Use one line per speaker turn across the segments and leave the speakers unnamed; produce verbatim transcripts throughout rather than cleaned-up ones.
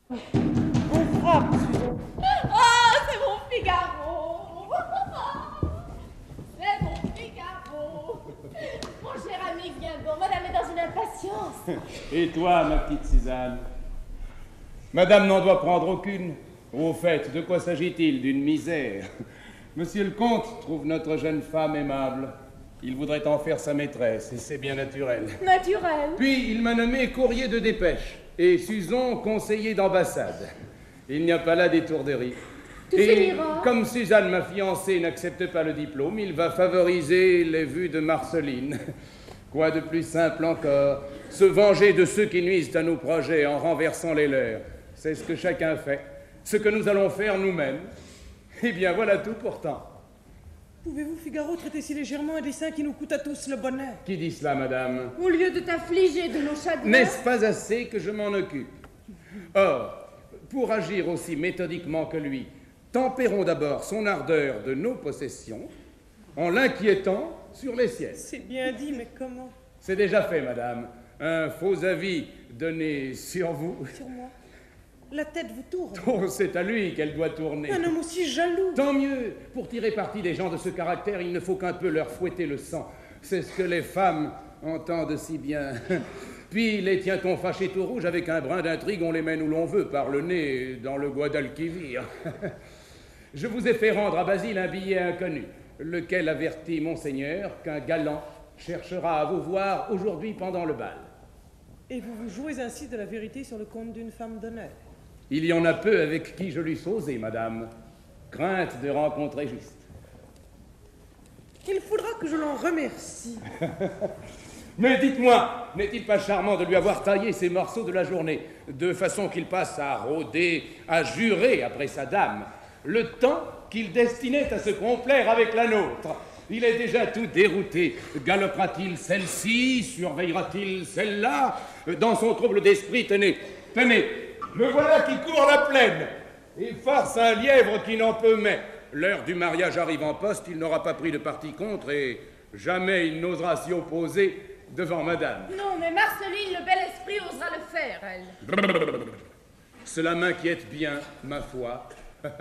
On frappe, Suzon.
Oh, c'est mon Figaro. C'est mon Figaro. Mon cher ami Guingamp, madame est dans une impatience.
Et toi, ma petite Suzanne? Madame n'en doit prendre aucune. Au fait, de quoi s'agit-il? D'une misère. Monsieur le comte trouve notre jeune femme aimable. Il voudrait en faire sa maîtresse, et c'est bien naturel.
Naturel.
Puis, il m'a nommé courrier de dépêche, et Suzon conseiller d'ambassade. Il n'y a pas là d'étourderie.
Tu
Et
finiras.
comme Suzanne, ma fiancée, n'accepte pas le diplôme, il va favoriser les vues de Marceline. Quoi de plus simple encore? Se venger de ceux qui nuisent à nos projets en renversant les leurs. C'est ce que chacun fait. Ce que nous allons faire nous-mêmes. Eh bien, voilà tout pourtant.
Pouvez-vous, Figaro, traiter si légèrement un dessein qui nous coûte à tous le bonheur?
Qui dit cela, madame?
Au lieu de t'affliger de nos chagrins.
N'est-ce pas assez que je m'en occupe? Or, pour agir aussi méthodiquement que lui, tempérons d'abord son ardeur de nos possessions en l'inquiétant sur les siennes.
C'est bien dit, mais comment?
C'est déjà fait, madame. Un faux avis donné sur vous.
Sur moi? La tête vous tourne.
Oh, c'est à lui qu'elle doit tourner.
Un homme aussi jaloux.
Tant mieux. Pour tirer parti des gens de ce caractère, il ne faut qu'un peu leur fouetter le sang. C'est ce que les femmes entendent si bien. Puis les tient-on fâchés tout rouge avec un brin d'intrigue, on les mène où l'on veut, par le nez, dans le Guadalquivir. Je vous ai fait rendre à Basile un billet inconnu, lequel avertit Monseigneur qu'un galant cherchera à vous voir aujourd'hui pendant le bal.
Et vous vous jouez ainsi de la vérité sur le compte d'une femme d'honneur?
Il y en a peu avec qui je l'eusse osé, madame. Crainte de rencontrer juste.
Il faudra que je l'en remercie.
Mais dites-moi, n'est-il pas charmant de lui avoir taillé ces morceaux de la journée, de façon qu'il passe à rôder, à jurer après sa dame, le temps qu'il destinait à se complaire avec la nôtre? Il est déjà tout dérouté. Galopera-t-il celle-ci? Surveillera-t-il celle-là? Dans son trouble d'esprit, tenez, tenez, le voilà qui court la plaine. Il farce un lièvre qui n'en peut mais. L'heure du mariage arrive en poste, il n'aura pas pris de parti contre et jamais il n'osera s'y opposer devant madame.
Non, mais Marceline, le bel esprit, osera le faire, elle.
Cela m'inquiète bien, ma foi.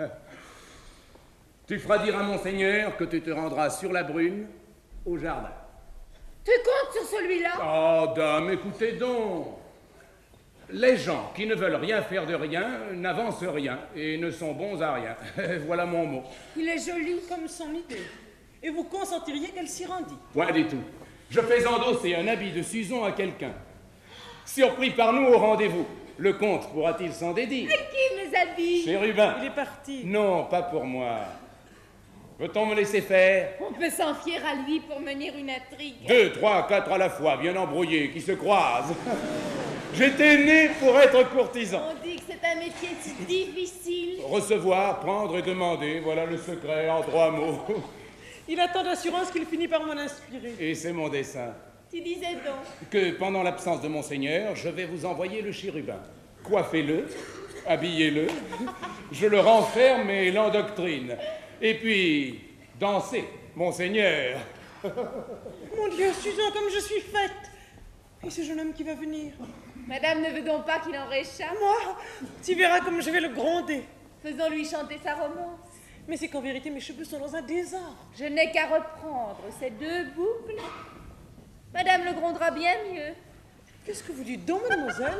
Tu feras dire à Monseigneur que tu te rendras sur la Brune, au jardin.
Tu comptes sur celui-là?
Oh, dame, écoutez donc. Les gens qui ne veulent rien faire de rien n'avancent rien et ne sont bons à rien. Voilà mon mot.
Il est joli comme son idée. Et vous consentiriez qu'elle s'y rendît?
Point du tout. Je fais endosser un habit de Suzon à quelqu'un. Surpris par nous au rendez-vous, le comte pourra-t-il s'en dédire?
À qui mes habits?
Chérubin.
Il est parti.
Non, pas pour moi. Veut-on me laisser faire?
On peut s'en fier à lui pour mener une intrigue.
Deux, trois, quatre à la fois, bien embrouillés, qui se croisent. J'étais né pour être courtisan.
On dit que c'est un métier si difficile.
Recevoir, prendre et demander, voilà le secret en trois mots.
Il a tant d'assurance qu'il finit par m'en inspirer.
Et c'est mon dessein.
Tu disais donc?
Que pendant l'absence de Monseigneur, je vais vous envoyer le chérubin. Coiffez-le, habillez-le, je le renferme et l'endoctrine. Et puis, dansez, Monseigneur.
Mon Dieu, Suzon, comme je suis faite. Et ce jeune homme qui va venir?
Madame ne veut donc pas qu'il en réchappe?
Moi, tu verras comme je vais le gronder.
Faisons-lui chanter sa romance.
Mais c'est qu'en vérité, mes cheveux sont dans un désordre.
Je n'ai qu'à reprendre ces deux boucles. Madame le grondera bien mieux.
Qu'est-ce que vous dites donc, mademoiselle?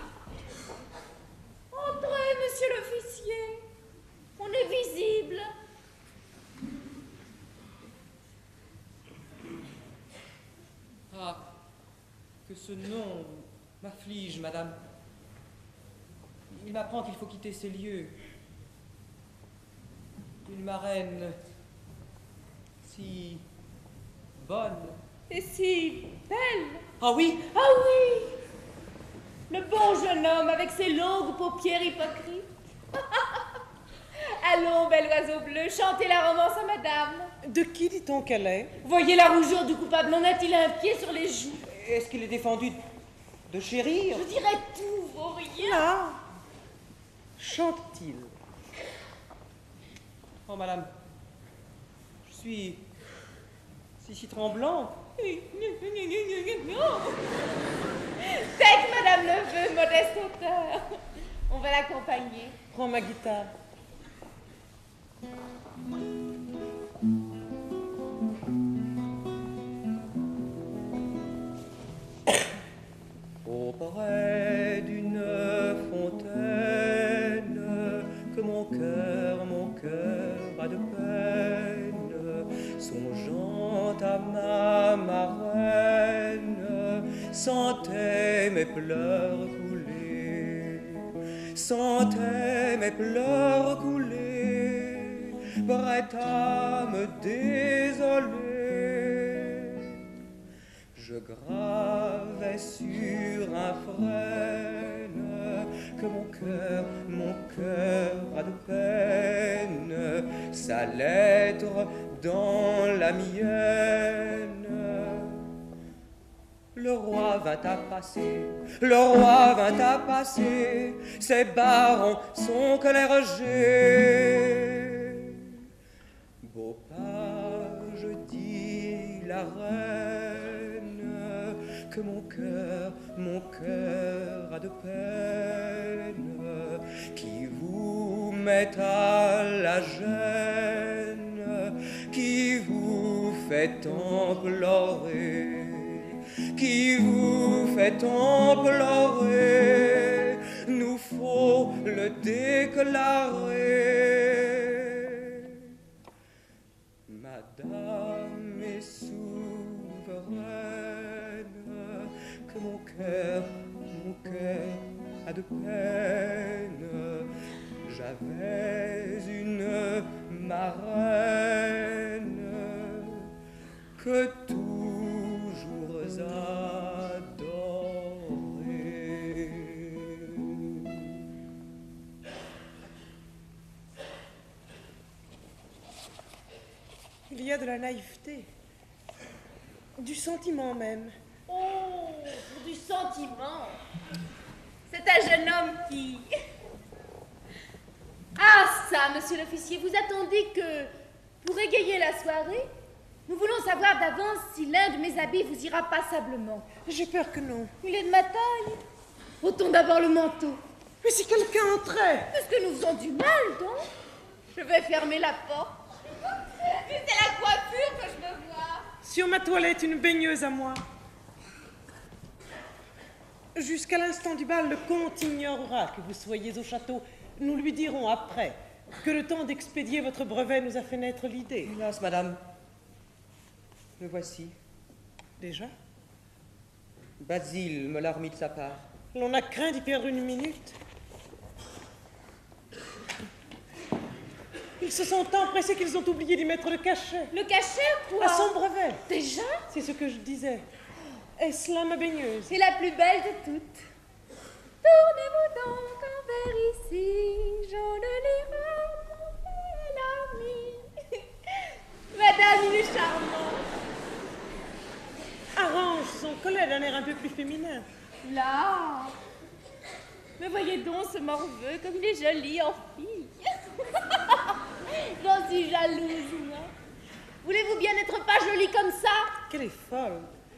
Entrez, monsieur l'officier. On est visible.
Ah, que ce nom m'afflige, madame. Il m'apprend qu'il faut quitter ces lieux. Une marraine si bonne.
Et si belle.
Ah oui?
Ah oui. Le bon jeune homme avec ses longues paupières hypocrites. Allons, bel oiseau bleu, chantez la romance à madame.
De qui dit-on qu'elle est?
Voyez la rougeur du coupable, en a-t-il un pied sur les joues?
Est-ce qu'il est défendu de chérir?
Je dirais tout, vaut rien.
Là, chante-t-il?
Oh, madame, je suis si, si tremblante.
C'est que madame le veut, modeste auteur. On va l'accompagner.
Prends ma guitare.
Auprès d'une fontaine, que mon cœur, mon cœur a de peine, songeant à ma marraine, sentais mes pleurs couler, sentais mes pleurs couler, prête à me désoler. Je gravais sur un frêne que mon cœur, mon cœur a de peine, sa lettre dans la mienne. Le roi vint à passer, le roi vint à passer, ses barons, son clergé. Beau page, dit la reine, que mon cœur, mon cœur a de peine, qui vous met à la gêne, qui vous fait tant pleurer, qui vous fait tant pleurer, nous faut le déclarer. Madame est souveraine, que mon cœur, mon cœur a de peine. J'avais une marraine que toujours adorée.
Il y a de la naïveté, du sentiment même.
Oh, du sentiment. C'est un jeune homme qui... Ah ça, monsieur l'officier, vous attendiez que, pour égayer la soirée, nous voulons savoir d'avance si l'un de mes habits vous ira passablement.
J'ai peur que non.
Il est de ma taille. Ôtons d'abord le manteau.
Mais si quelqu'un entrait!
Est-ce que nous faisons du mal, donc? Je vais fermer la porte. C'est la coiffure que je veux voir.
Sur ma toilette, une baigneuse à moi. Jusqu'à l'instant du bal, le comte ignorera que vous soyez au château. Nous lui dirons après que le temps d'expédier votre brevet nous a fait naître l'idée.
Hélas, madame, me voici.
Déjà?
Basile me l'a remis de sa part.
L'on a craint d'y perdre une minute. Ils se sont tant pressés qu'ils ont oublié d'y mettre le cachet.
Le cachet ou quoi?
À son brevet.
Déjà?
C'est ce que je disais. Est-ce là ma baigneuse?
C'est la plus belle de toutes. Tournez-vous donc envers ici, jaune lyra, mon bel ami. Madame, il est charmant.
Arrange son collet d'un air un peu plus féminin.
Là. Mais voyez donc ce morveux, comme il est joli en fille. J'en suis jalouse, moi. Voulez-vous bien n'être pas jolie comme ça?
Qu'elle est folle.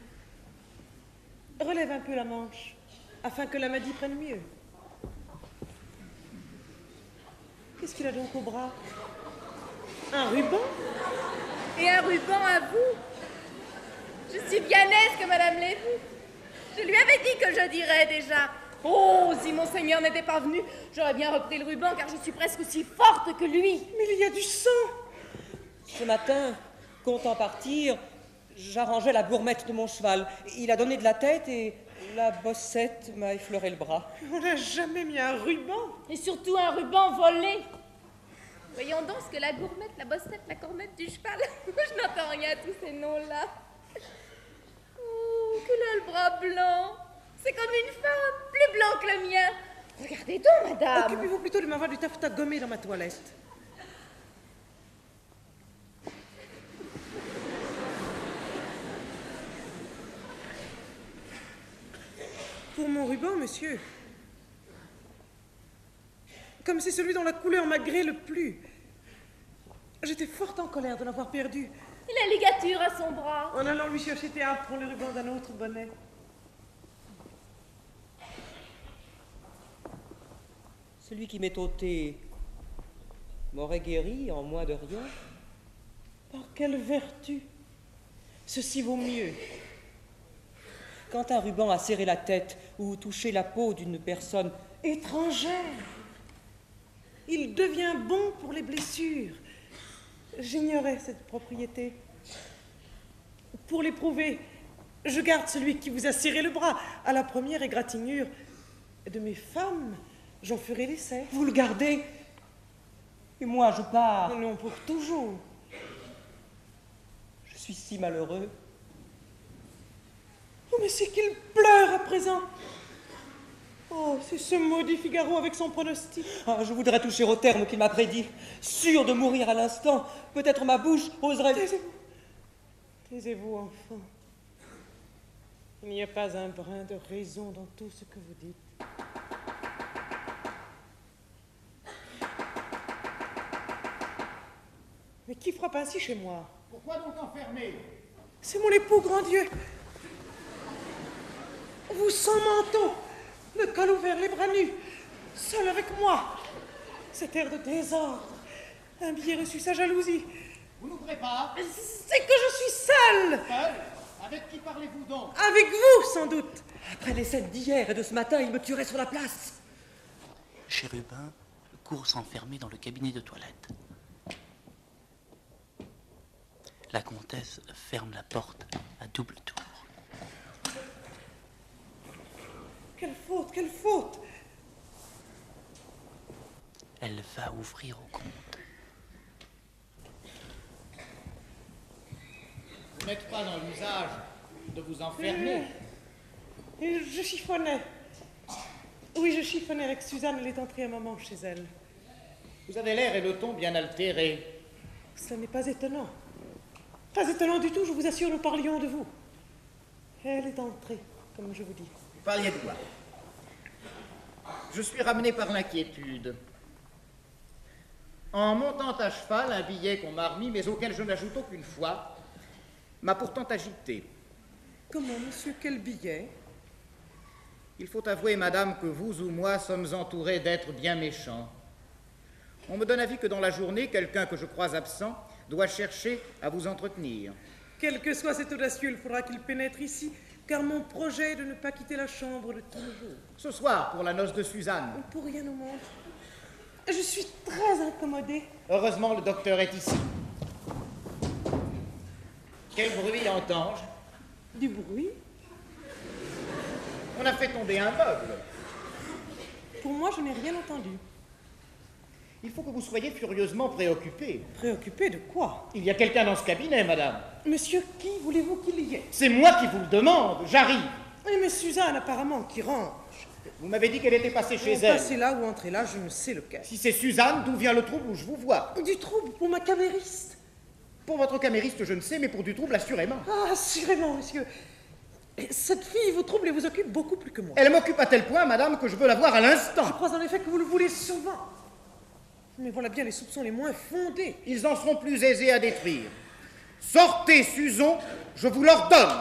Relève un peu la manche, afin que l'Amadi prenne mieux. Qu'est-ce qu'il a donc au bras? Un ruban?
Et un ruban à vous? Je suis bien aise que madame l'ait vu. Je lui avais dit que je dirais déjà. Oh, si monseigneur n'était pas venu, j'aurais bien repris le ruban car je suis presque aussi forte que lui.
Mais il y a du sang!
Ce matin, comptant partir, j'arrangeais la gourmette de mon cheval. Il a donné de la tête et la bossette m'a effleuré le bras.
On n'a jamais mis un ruban.
Et surtout un ruban volé. Voyons donc ce que la gourmette, la bossette, la cornette du cheval. Je n'entends rien à tous ces noms-là. Oh, qu'il a le bras blanc. C'est comme une femme, plus blanc que le mien. Regardez donc, madame.
Occupez-vous plutôt de m'avoir du taffetas gommé dans ma toilette. Pour mon ruban, monsieur. Comme c'est celui dont la couleur m'a gré le plus. J'étais fort en colère de l'avoir perdu.
Et la ligature à son bras.
En allant lui chercher théâtre pour le ruban d'un autre bonnet.
Celui qui m'est ôté m'aurait guéri en moins de rien.
Par quelle vertu? Ceci vaut mieux.
Quand un ruban a serré la tête ou touché la peau d'une personne
étrangère, il devient bon pour les blessures. J'ignorais cette propriété. Pour l'éprouver, je garde celui qui vous a serré le bras. À la première égratignure de mes femmes, j'en ferai l'essai.
Vous le gardez et moi je pars.
Non, pour toujours.
Je suis si malheureux.
Oh, mais c'est qu'il pleure à présent. Oh, c'est ce maudit Figaro avec son pronostic.
Ah, je voudrais toucher au terme qu'il m'a prédit. Sûr de mourir à l'instant, peut-être ma bouche oserait...
Taisez-vous. Taisez-vous, enfant. Il n'y a pas un brin de raison dans tout ce que vous dites. Mais qui frappe ainsi chez moi?
Pourquoi donc enfermer?
C'est mon époux, grand Dieu. Vous sans manteau, le col ouvert, les bras nus, seul avec moi. Cet air de désordre, un billet reçu, sa jalousie.
Vous n'ouvrez pas?
C'est que je suis seule.
Seul? Avec qui parlez-vous donc?
Avec vous, sans doute.
Après les scènes d'hier et de ce matin, il me tuerait sur la place.
Chérubin court s'enfermer dans le cabinet de toilette. La comtesse ferme la porte à double tour.
Quelle faute, quelle faute!
Elle va ouvrir au comte.
Vous n'êtes pas dans l'usage de vous enfermer.
Euh, je chiffonnais. Oui, je chiffonnais avec Suzanne, elle est entrée un moment chez elle.
Vous avez l'air et le ton bien altérés.
Ce n'est pas étonnant. Pas étonnant du tout, je vous assure, nous parlions de vous. Elle est entrée, comme je vous dis.
Vous parliez de quoi? Je suis ramené par l'inquiétude. En montant à cheval, un billet qu'on m'a remis, mais auquel je n'ajoute aucune foi, m'a pourtant agité.
Comment, monsieur, quel billet?
Il faut avouer, madame, que vous ou moi sommes entourés d'êtres bien méchants. On me donne avis que dans la journée, quelqu'un que je crois absent doit chercher à vous entretenir.
Quel que soit cet audacieux, il faudra qu'il pénètre ici, car mon projet est de ne pas quitter la chambre de tous les jours.
Ce soir, pour la noce de Suzanne.
Pour rien au monde. Je suis très incommodée.
Heureusement, le docteur est ici. Quel bruit entends-je?
Du bruit?
On a fait tomber un meuble.
Pour moi, je n'ai rien entendu.
Il faut que vous soyez furieusement préoccupé.
Préoccupé de quoi?
Il y a quelqu'un dans ce cabinet, madame.
Monsieur, qui voulez-vous qu'il y ait?
C'est moi qui vous le demande, j'arrive.
Oui, mais Suzanne, apparemment, qui range.
Vous m'avez dit qu'elle était passée chez elle.
Passez là ou entrez là, je ne sais lequel.
Si c'est Suzanne, d'où vient le trouble où je vous vois?
Du trouble pour ma camériste.
Pour votre camériste, je ne sais, mais pour du trouble, assurément.
Ah, assurément, monsieur. Cette fille vous trouble et vous occupe beaucoup plus que moi.
Elle m'occupe à tel point, madame, que je veux la voir à l'instant.
Je crois en effet que vous le voulez souvent. Mais voilà bien les soupçons les moins fondés.
Ils en seront plus aisés à détruire. Sortez, Suzon, je vous l'ordonne.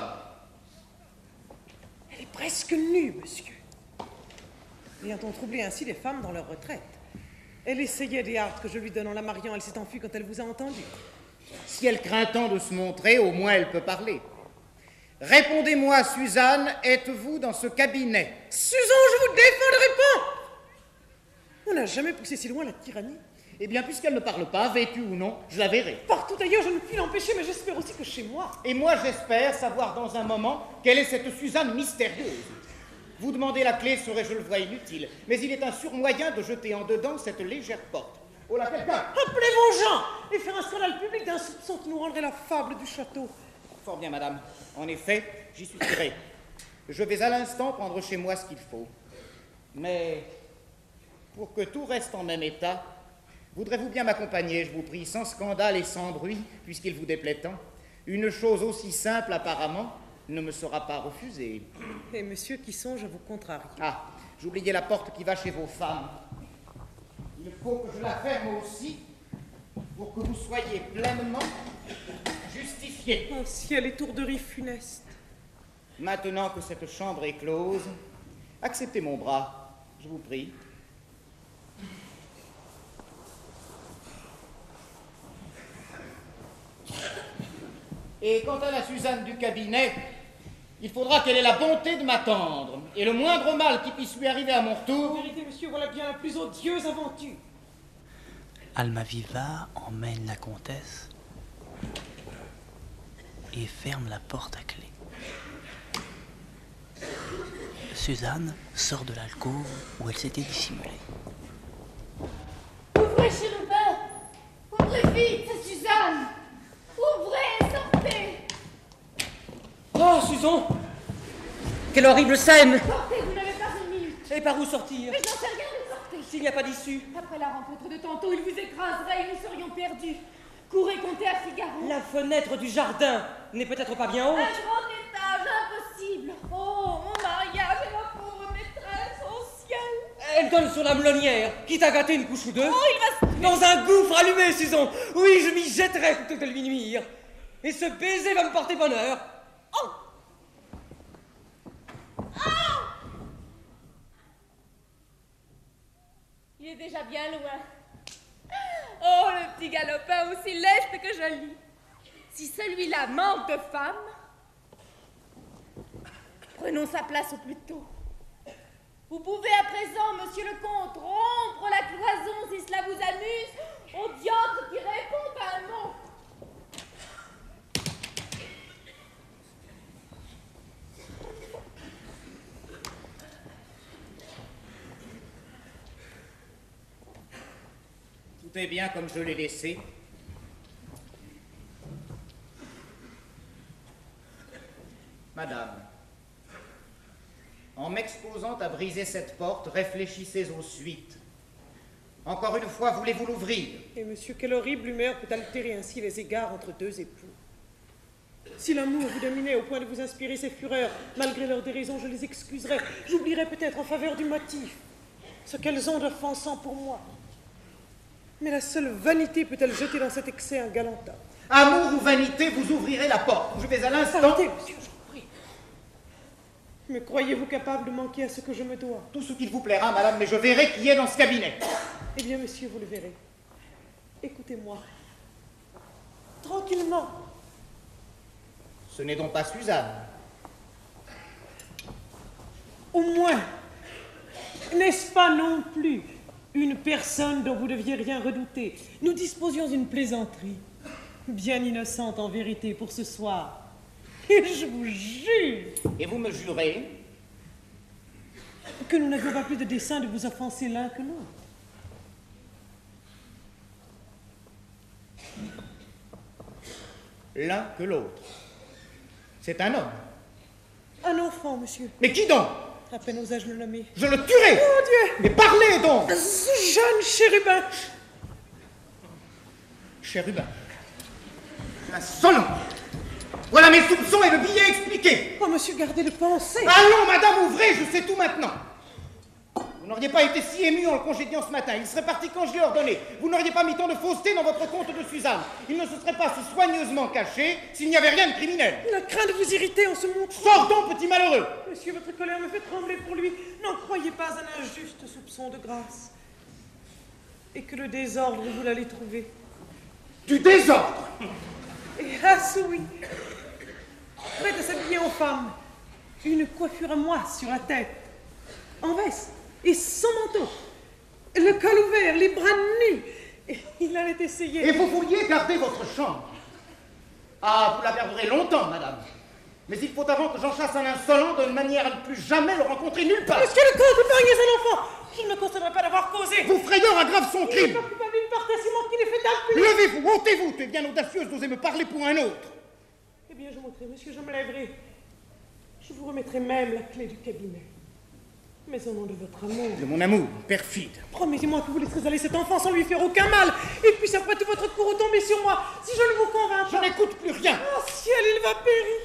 Elle est presque nue, monsieur. Ayant-on troublé ainsi les femmes dans leur retraite? Elle essayait des hardes que je lui donne en la mariant. Elle s'est enfuie quand elle vous a entendu.
Si elle craint tant de se montrer, au moins elle peut parler. Répondez-moi, Suzanne, êtes-vous dans ce cabinet?
Suzon, je vous défends de répondre. On n'a jamais poussé si loin la tyrannie.
Eh bien, puisqu'elle ne parle pas, vêtue ou non, je la verrai.
Partout ailleurs, je ne puis l'empêcher, mais j'espère aussi que chez moi.
Et moi, j'espère savoir dans un moment quelle est cette Suzanne mystérieuse. Vous demander la clé serait, je le vois, inutile, mais il est un sûr moyen de jeter en dedans cette légère porte. Oh là, quelqu'un!
Appelez vos gens et faire un scandale public d'un soupçon qui nous rendrait la fable du château.
Fort bien, madame. En effet, j'y suffirai. Je vais à l'instant prendre chez moi ce qu'il faut. Mais, pour que tout reste en même état, voudrez-vous bien m'accompagner, je vous prie, sans scandale et sans bruit, puisqu'il vous déplaît tant? Une chose aussi simple, apparemment, ne me sera pas refusée.
Et monsieur qui songe à vous contrarier.
Ah, j'oubliais la porte qui va chez vos femmes. Il faut que je la ferme aussi, pour que vous soyez pleinement justifié.
Oh, ciel, étourderie funeste.
Maintenant que cette chambre est close, acceptez mon bras, je vous prie. Et quant à la Suzanne du cabinet, il faudra qu'elle ait la bonté de m'attendre. Et le moindre mal qui puisse lui arriver à mon
En
retour...
vérité, monsieur, voilà bien la plus odieuse aventure.
Almaviva emmène la comtesse et ferme la porte à clé. Suzanne sort de l'alcôve où elle s'était dissimulée.
Ouvrez, chérubin! Ouvrez vite, c'est Suzanne! Ouvrez, sortez!
Oh, Susan! Quelle horrible scène!
Sortez, vous n'avez pas une minute!
Et par où sortir?
Mais j'en sais rien, mais sortez!
S'il n'y a pas d'issue.
Après la rencontre de tantôt, il vous écraserait et nous serions perdus. Courez, comptez à Figaro.
La fenêtre du jardin n'est peut-être pas bien haute.
Un grand étage, impossible. Oh, mon mariage et ma pauvre maîtresse au ciel.
Elle donne sur la melonnière, quitte à gâter une couche ou deux.
Oh, il va se...
Dans un gouffre allumé, Susan. Oui, je m'y jetterai plutôt que de lui nuire. Et ce baiser va me porter bonheur. Oh!
Il est déjà bien loin. Oh, le petit galopin aussi leste que joli. Si celui-là manque de femme, prenons sa place au plus tôt. Vous pouvez à présent, monsieur le comte, rompre la cloison si cela vous amuse, au diable qui répond à un mot.
Tout est bien comme je l'ai laissé. Madame, en m'exposant à briser cette porte, réfléchissez aux suites. Encore une fois, voulez-vous l'ouvrir?
Et monsieur, quelle horrible humeur peut altérer ainsi les égards entre deux époux? Si l'amour vous dominait au point de vous inspirer ces fureurs, malgré leur déraison, je les excuserais. J'oublierais peut-être en faveur du motif ce qu'elles ont d'offensant pour moi. Mais la seule vanité peut-elle jeter dans cet excès un galant homme?
Amour ou vanité, vous ouvrirez la porte. Je vais à l'instant...
Arrêtez, monsieur, je vous prie. Me croyez-vous capable de manquer à ce que je me dois?
Tout ce qu'il vous plaira, madame, mais je verrai qui est dans ce cabinet.
Eh bien, monsieur, vous le verrez. Écoutez-moi. Tranquillement.
Ce n'est donc pas Suzanne.
Au moins, n'est-ce pas non plus une personne dont vous deviez rien redouter? Nous disposions d'une plaisanterie, bien innocente en vérité pour ce soir. Et je vous jure
Et vous me jurez
que nous n'avions pas plus de dessein de vous offenser l'un que l'autre.
l'un que l'autre. C'est un homme.
Un enfant, monsieur.
Mais qui donc?
À peine osais-je le nommer.
Je le tuerai.
Mon Dieu!
Mais parlez donc.
Ce jeune chérubin.
Chérubin. Insolent. Voilà mes soupçons et le billet expliqué.
Oh, monsieur, gardez le pensée.
Allons, madame, ouvrez, je sais tout maintenant. Vous n'auriez pas été si ému en le congédiant ce matin. Il serait parti quand je l'ai ordonné. Vous n'auriez pas mis tant de fausseté dans votre compte de Suzanne. Il ne se serait pas si soigneusement caché s'il n'y avait rien de criminel.
Il a craint de vous irriter en se montrant.
Sors donc, petit malheureux.
Monsieur, votre colère me fait trembler pour lui. N'en croyez pas un injuste soupçon de grâce. Et que le désordre, vous l'allez trouver.
Du désordre.
Hélas, oui. Prête à s'habiller en femme. Une coiffure à moi sur la tête. En veste. Et sans manteau. Le col ouvert, les bras nus. Et il allait essayer.
Et vous vouliez garder votre chambre. Ah, vous la garderez longtemps, madame. Mais il faut avant que j'en chasse un insolent de manière à ne plus jamais le rencontrer nulle part.
Monsieur le comte, vous pariez un enfant. Je ne me considérerai pas d'avoir causé.
Vous frayeur aggrave son
Il n'est
crime.
pas coupable d'une part si manque qu'il est fait d'acte.
Levez-vous, ôtez-vous. Tu es bien audacieuse d'oser me parler pour un autre.
Eh bien, je monterai, monsieur, je me lèverai. Je vous remettrai même la clé du cabinet. Mais au nom de votre amour.
De mon amour, perfide.
Promettez-moi que vous laisserez aller cet enfant sans lui faire aucun mal. Et puis, après tout votre cours retomber sur moi, si je ne vous convainc
Je
pas.
n'écoute plus rien.
Oh ciel, il va périr.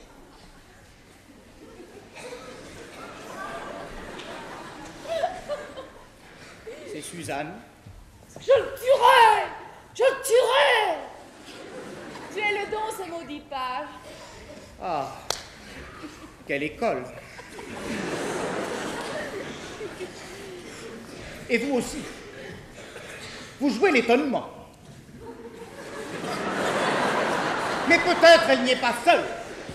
C'est Suzanne.
Je le tuerai! Je le tuerai! Tu es le don, ce maudit page.
Ah, quelle école. Et vous aussi. Vous jouez l'étonnement. Mais peut-être elle n'y est pas seule.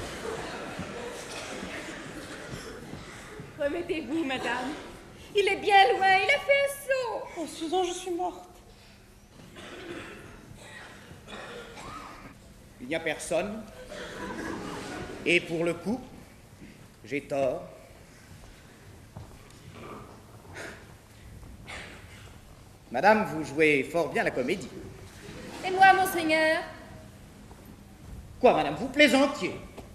Remettez-vous, madame. Il est bien loin, il a fait un saut.
Oh, Susan, je suis morte.
Il n'y a personne. Et pour le coup, j'ai tort. Madame, vous jouez fort bien la comédie.
Et moi, monseigneur?
Quoi, madame, vous plaisantiez?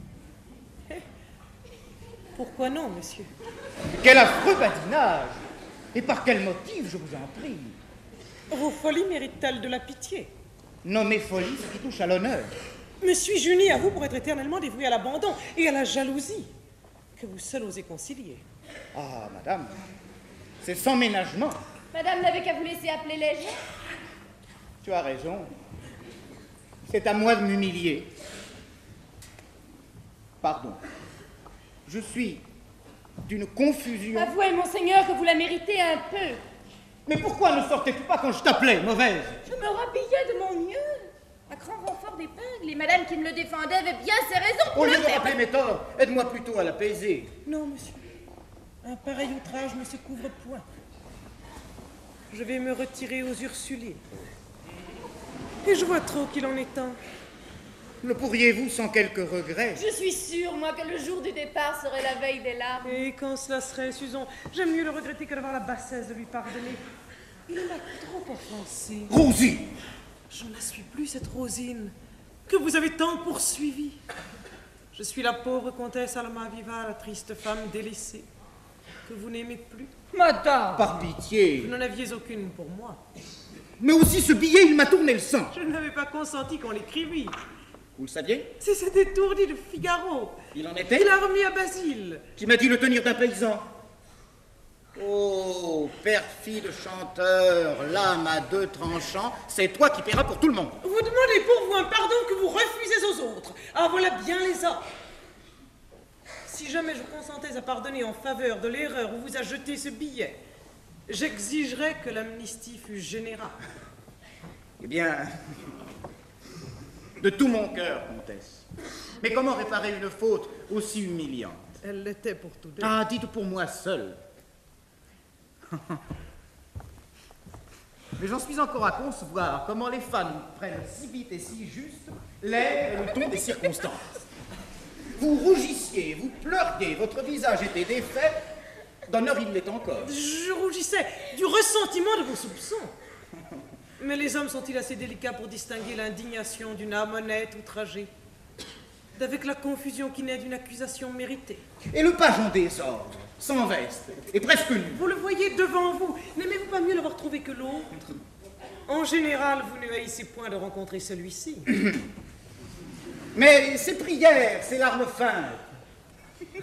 Pourquoi non, monsieur?
Quel affreux badinage! Et par quel motif, je vous en prie?
Vos folies méritent-elles de la pitié?
Nommer folie, ce qui touche à l'honneur.
Me suis-je unie à vous pour être éternellement dévouée à l'abandon et à la jalousie que vous seul osez concilier?
Ah, madame, c'est sans ménagement.
Madame n'avait qu'à vous laisser appeler les gens.
Tu as raison. C'est à moi de m'humilier. Pardon. Je suis d'une confusion.
Avouez, monseigneur, que vous la méritez un peu.
Mais pourquoi ne sortais-tu pas quand je t'appelais, mauvaise?
Je me rhabillais de mon mieux. À grand renfort d'épingles, et madame qui me le défendait avait bien ses raisons pour
Au
le
lieu de
faire.
rappeler mes torts, aide-moi plutôt à l'apaiser.
Non, monsieur. Un pareil outrage ne se couvre point. Je vais me retirer aux Ursulines. Et je vois trop qu'il en est temps.
Le pourriez-vous sans quelques regrets?
Je suis sûre, moi, que le jour du départ serait la veille des larmes.
Et quand cela serait, Susan, j'aime mieux le regretter que d'avoir la bassesse de lui pardonner. Il m'a trop offensé.
Rosie!
Je ne la suis plus, cette Rosine, que vous avez tant poursuivie. Je suis la pauvre comtesse Almaviva, la triste femme délaissée, que vous n'aimez plus.
Madame!
Par pitié!
Vous n'en aviez aucune pour moi.
Mais aussi ce billet, il m'a tourné le sang!
Je n'avais pas consenti qu'on l'écrivît.
Vous le saviez?
C'est cet étourdi de Figaro.
Il en était?
Il l'a remis à Basile.
Qui m'a dit le tenir d'un paysan. Oh, perfide chanteur, l'âme à deux tranchants, c'est toi qui paieras pour tout le monde.
Vous demandez pour vous un pardon que vous refusez aux autres. Ah, voilà bien les hommes. Si jamais je consentais à pardonner en faveur de l'erreur où vous a jeté ce billet, j'exigerais que l'amnistie fût générale.
Eh bien, de tout mon cœur, comtesse. Mais comment réparer une faute aussi humiliante?
Elle l'était pour tous deux.
Ah, dites pour moi seul. Mais j'en suis encore à concevoir comment les femmes prennent si vite et si juste l'air et le ton des circonstances. Vous rougissiez, vous pleuriez, votre visage était défait. D'honneur, il l'est encore.
Je rougissais du ressentiment de vos soupçons. Mais les hommes sont-ils assez délicats pour distinguer l'indignation d'une âme honnête outragée d'avec la confusion qui naît d'une accusation méritée?
Et le page en désordre, sans veste, et presque nu.
Vous le voyez devant vous. N'aimez-vous pas mieux l'avoir trouvé que l'autre? En général, vous ne haïssez point de rencontrer celui-ci.
Mais ces prières, ces larmes feintes.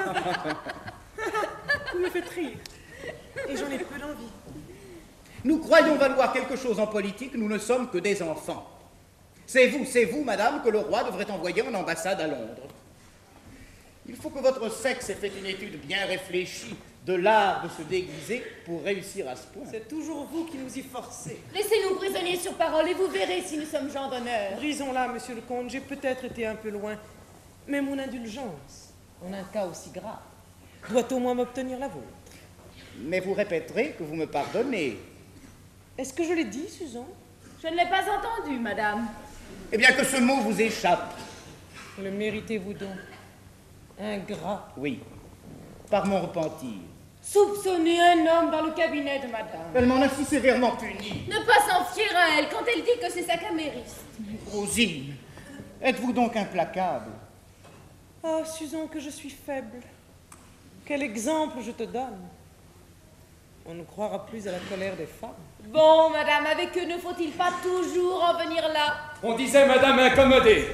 Vous me faites rire. Et j'en ai peu d'envie.
Nous croyons valoir quelque chose en politique, nous ne sommes que des enfants. C'est vous, c'est vous, madame, que le roi devrait envoyer en ambassade à Londres. Il faut que votre sexe ait fait une étude bien réfléchie de l'art de se déguiser pour réussir à ce point.
C'est toujours vous qui nous y forcez.
Laissez-nous prisonniers sur parole et vous verrez si nous sommes gens d'honneur.
Brisons-là, monsieur le comte, j'ai peut-être été un peu loin, mais mon indulgence, en un cas aussi grave, doit au moins m'obtenir la vôtre.
Mais vous répéterez que vous me pardonnez.
Est-ce que je l'ai dit, Susan?
Je ne l'ai pas entendu, madame.
Eh bien, que ce mot vous échappe.
Le méritez-vous donc? Ingrat.
Oui, par mon repentir.
Soupçonner un homme dans le cabinet de madame.
Elle m'en a si sévèrement puni.
Ne pas s'en fier à elle quand elle dit que c'est sa camériste.
Rosine, êtes-vous donc implacable?
Ah, Susan, que je suis faible. Quel exemple je te donne. On ne croira plus à la colère des femmes.
Bon, madame, avec eux, ne faut-il pas toujours en venir là?
On disait madame incommodée.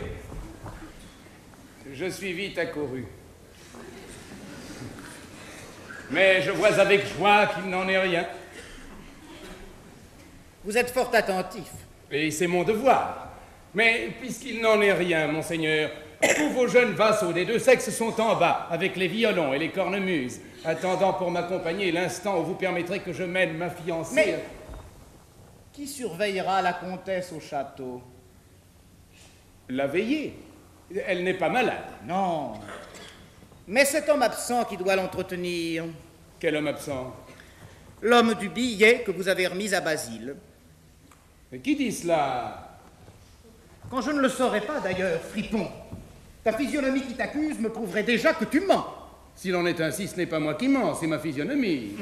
Je suis vite accouru. Mais je vois avec joie qu'il n'en est rien.
Vous êtes fort attentif.
Et c'est mon devoir. Mais puisqu'il n'en est rien, monseigneur, tous vos jeunes vassaux des deux sexes sont en bas, avec les violons et les cornemuses, attendant pour m'accompagner l'instant où vous permettrez que je mène ma fiancée.
Mais qui surveillera la comtesse au château?
La veiller. Elle n'est pas malade.
Non. Mais cet homme absent qui doit l'entretenir.
Quel homme absent?
L'homme du billet que vous avez remis à Basile.
Mais qui dit cela?
Quand je ne le saurais pas d'ailleurs, fripon, ta physionomie qui t'accuse me prouverait déjà que tu mens.
S'il en est ainsi, ce n'est pas moi qui mens, c'est ma physionomie.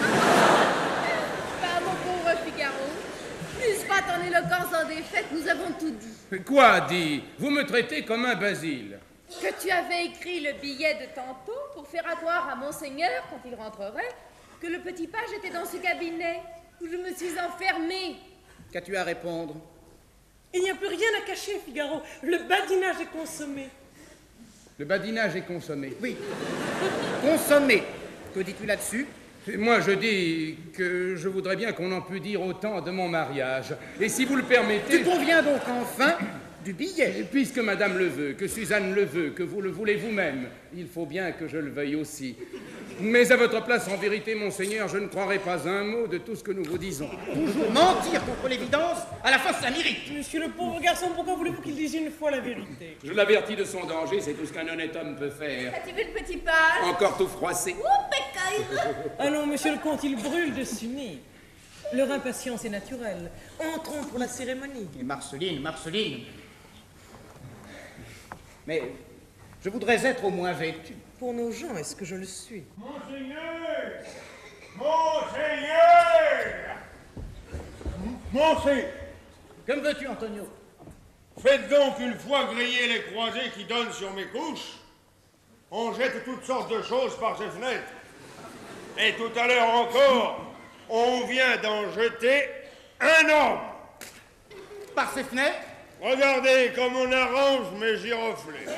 Pas mon pauvre Figaro. Plus pas ton éloquence en défaite, nous avons tout dit.
Quoi dit? Vous me traitez comme un Basile.
Que tu avais écrit le billet de tantôt pour faire accroire à Monseigneur, quand il rentrerait, que le petit page était dans ce cabinet où je me suis enfermée.
Qu'as-tu à répondre?
Il n'y a plus rien à cacher, Figaro. Le badinage est consommé.
Le badinage est consommé.
Oui. Consommé. Que dis-tu là-dessus?
Et moi, je dis que je voudrais bien qu'on en pût dire autant de mon mariage. Et si vous le permettez...
Tu conviens donc enfin du billet?
Et puisque Madame le veut, que Suzanne le veut, que vous le voulez vous-même, il faut bien que je le veuille aussi. Mais à votre place, en vérité, Monseigneur, je ne croirais pas un mot de tout ce que nous vous disons.
Toujours mentir contre l'évidence, à la fin ça m'irrite.
Monsieur le pauvre garçon, pourquoi voulez-vous qu'il dise une fois la vérité?
Je l'avertis de son danger, c'est tout ce qu'un honnête homme peut faire.
As-tu vu le petit page?
Encore tout froissé.
Oh, pécaille!
Allons, monsieur le comte, il brûle de s'unir. Leur impatience est naturelle. Entrons pour la cérémonie.
Et Marceline, Marceline. Mais je voudrais être au moins vêtu.
Pour nos gens, est-ce que je le suis?
Monseigneur! Monseigneur! Monseigneur!
Que me veux-tu, Antonio?
Faites donc une fois griller les croisées qui donnent sur mes couches. On jette toutes sortes de choses par ces fenêtres. Et tout à l'heure encore, on vient d'en jeter un homme.
Par ces fenêtres?
Regardez comme on arrange mes giroflées.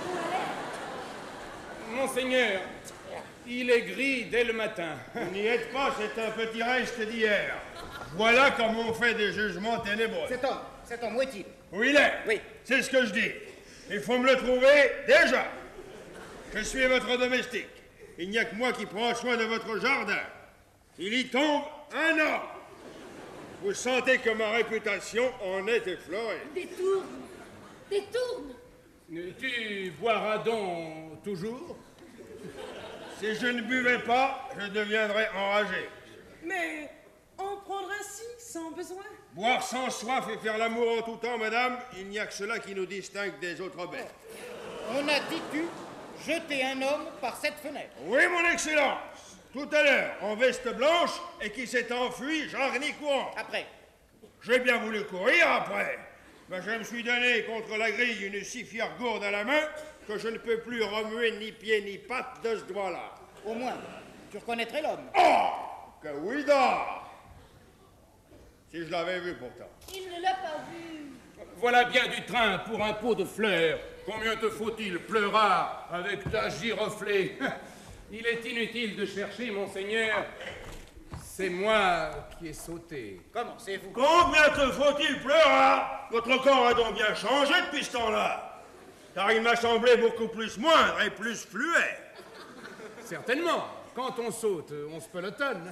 Monseigneur, il est gris dès le matin.
Vous n'y êtes pas, c'est un petit reste d'hier. Voilà comme on fait des jugements ténébreux.
Cet homme, cet homme, où est-il?
Où il est?
Oui.
C'est ce que je dis. Il faut me le trouver déjà. Je suis votre domestique. Il n'y a que moi qui prends soin de votre jardin. Il y tombe un homme. Vous sentez que ma réputation en est effleurée.
Détourne! Détourne!
Tu boiras donc toujours?
Si je ne buvais pas, je deviendrais enragé.
Mais en prendre ainsi, sans besoin.
Boire sans soif et faire l'amour en tout temps, madame, il n'y a que cela qui nous distingue des autres bêtes.
On a, dis-tu, jeté un homme par cette fenêtre.
Oui, mon excellence. Tout à l'heure, en veste blanche, et qui s'est enfui, jarni courant.
Après?
J'ai bien voulu courir après, mais je me suis donné contre la grille une si fière gourde à la main que je ne peux plus remuer ni pied ni patte de ce doigt-là.
Au moins, tu reconnaîtrais l'homme.
Oh, que oui d'or! Si je l'avais vu pourtant.
Il ne l'a pas vu.
Voilà bien du train pour un pot de fleurs. Combien te faut-il, pleurard, avec ta giroflée? Il est inutile de chercher, Monseigneur. C'est moi qui ai sauté.
Comment, c'est vous?
Combien te faut-il, pleurard? Votre corps a donc bien changé depuis ce temps-là. Car il m'a semblé beaucoup plus moindre et plus fluet.
Certainement. Quand on saute, on se pelotonne.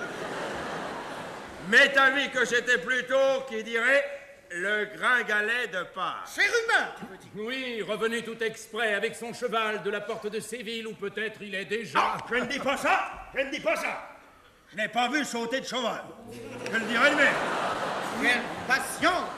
Mais t'as vu que j'étais plutôt, qui dirait, le gringalet de Pâques.
Chérubin, tu veux dire?
Oui, revenez tout exprès avec son cheval de la porte de Séville, où peut-être il est déjà...
Ah, je ne dis pas ça, je ne dis pas ça. Je n'ai pas vu sauter de cheval. Je le dirai lui-même.
Quelle patience!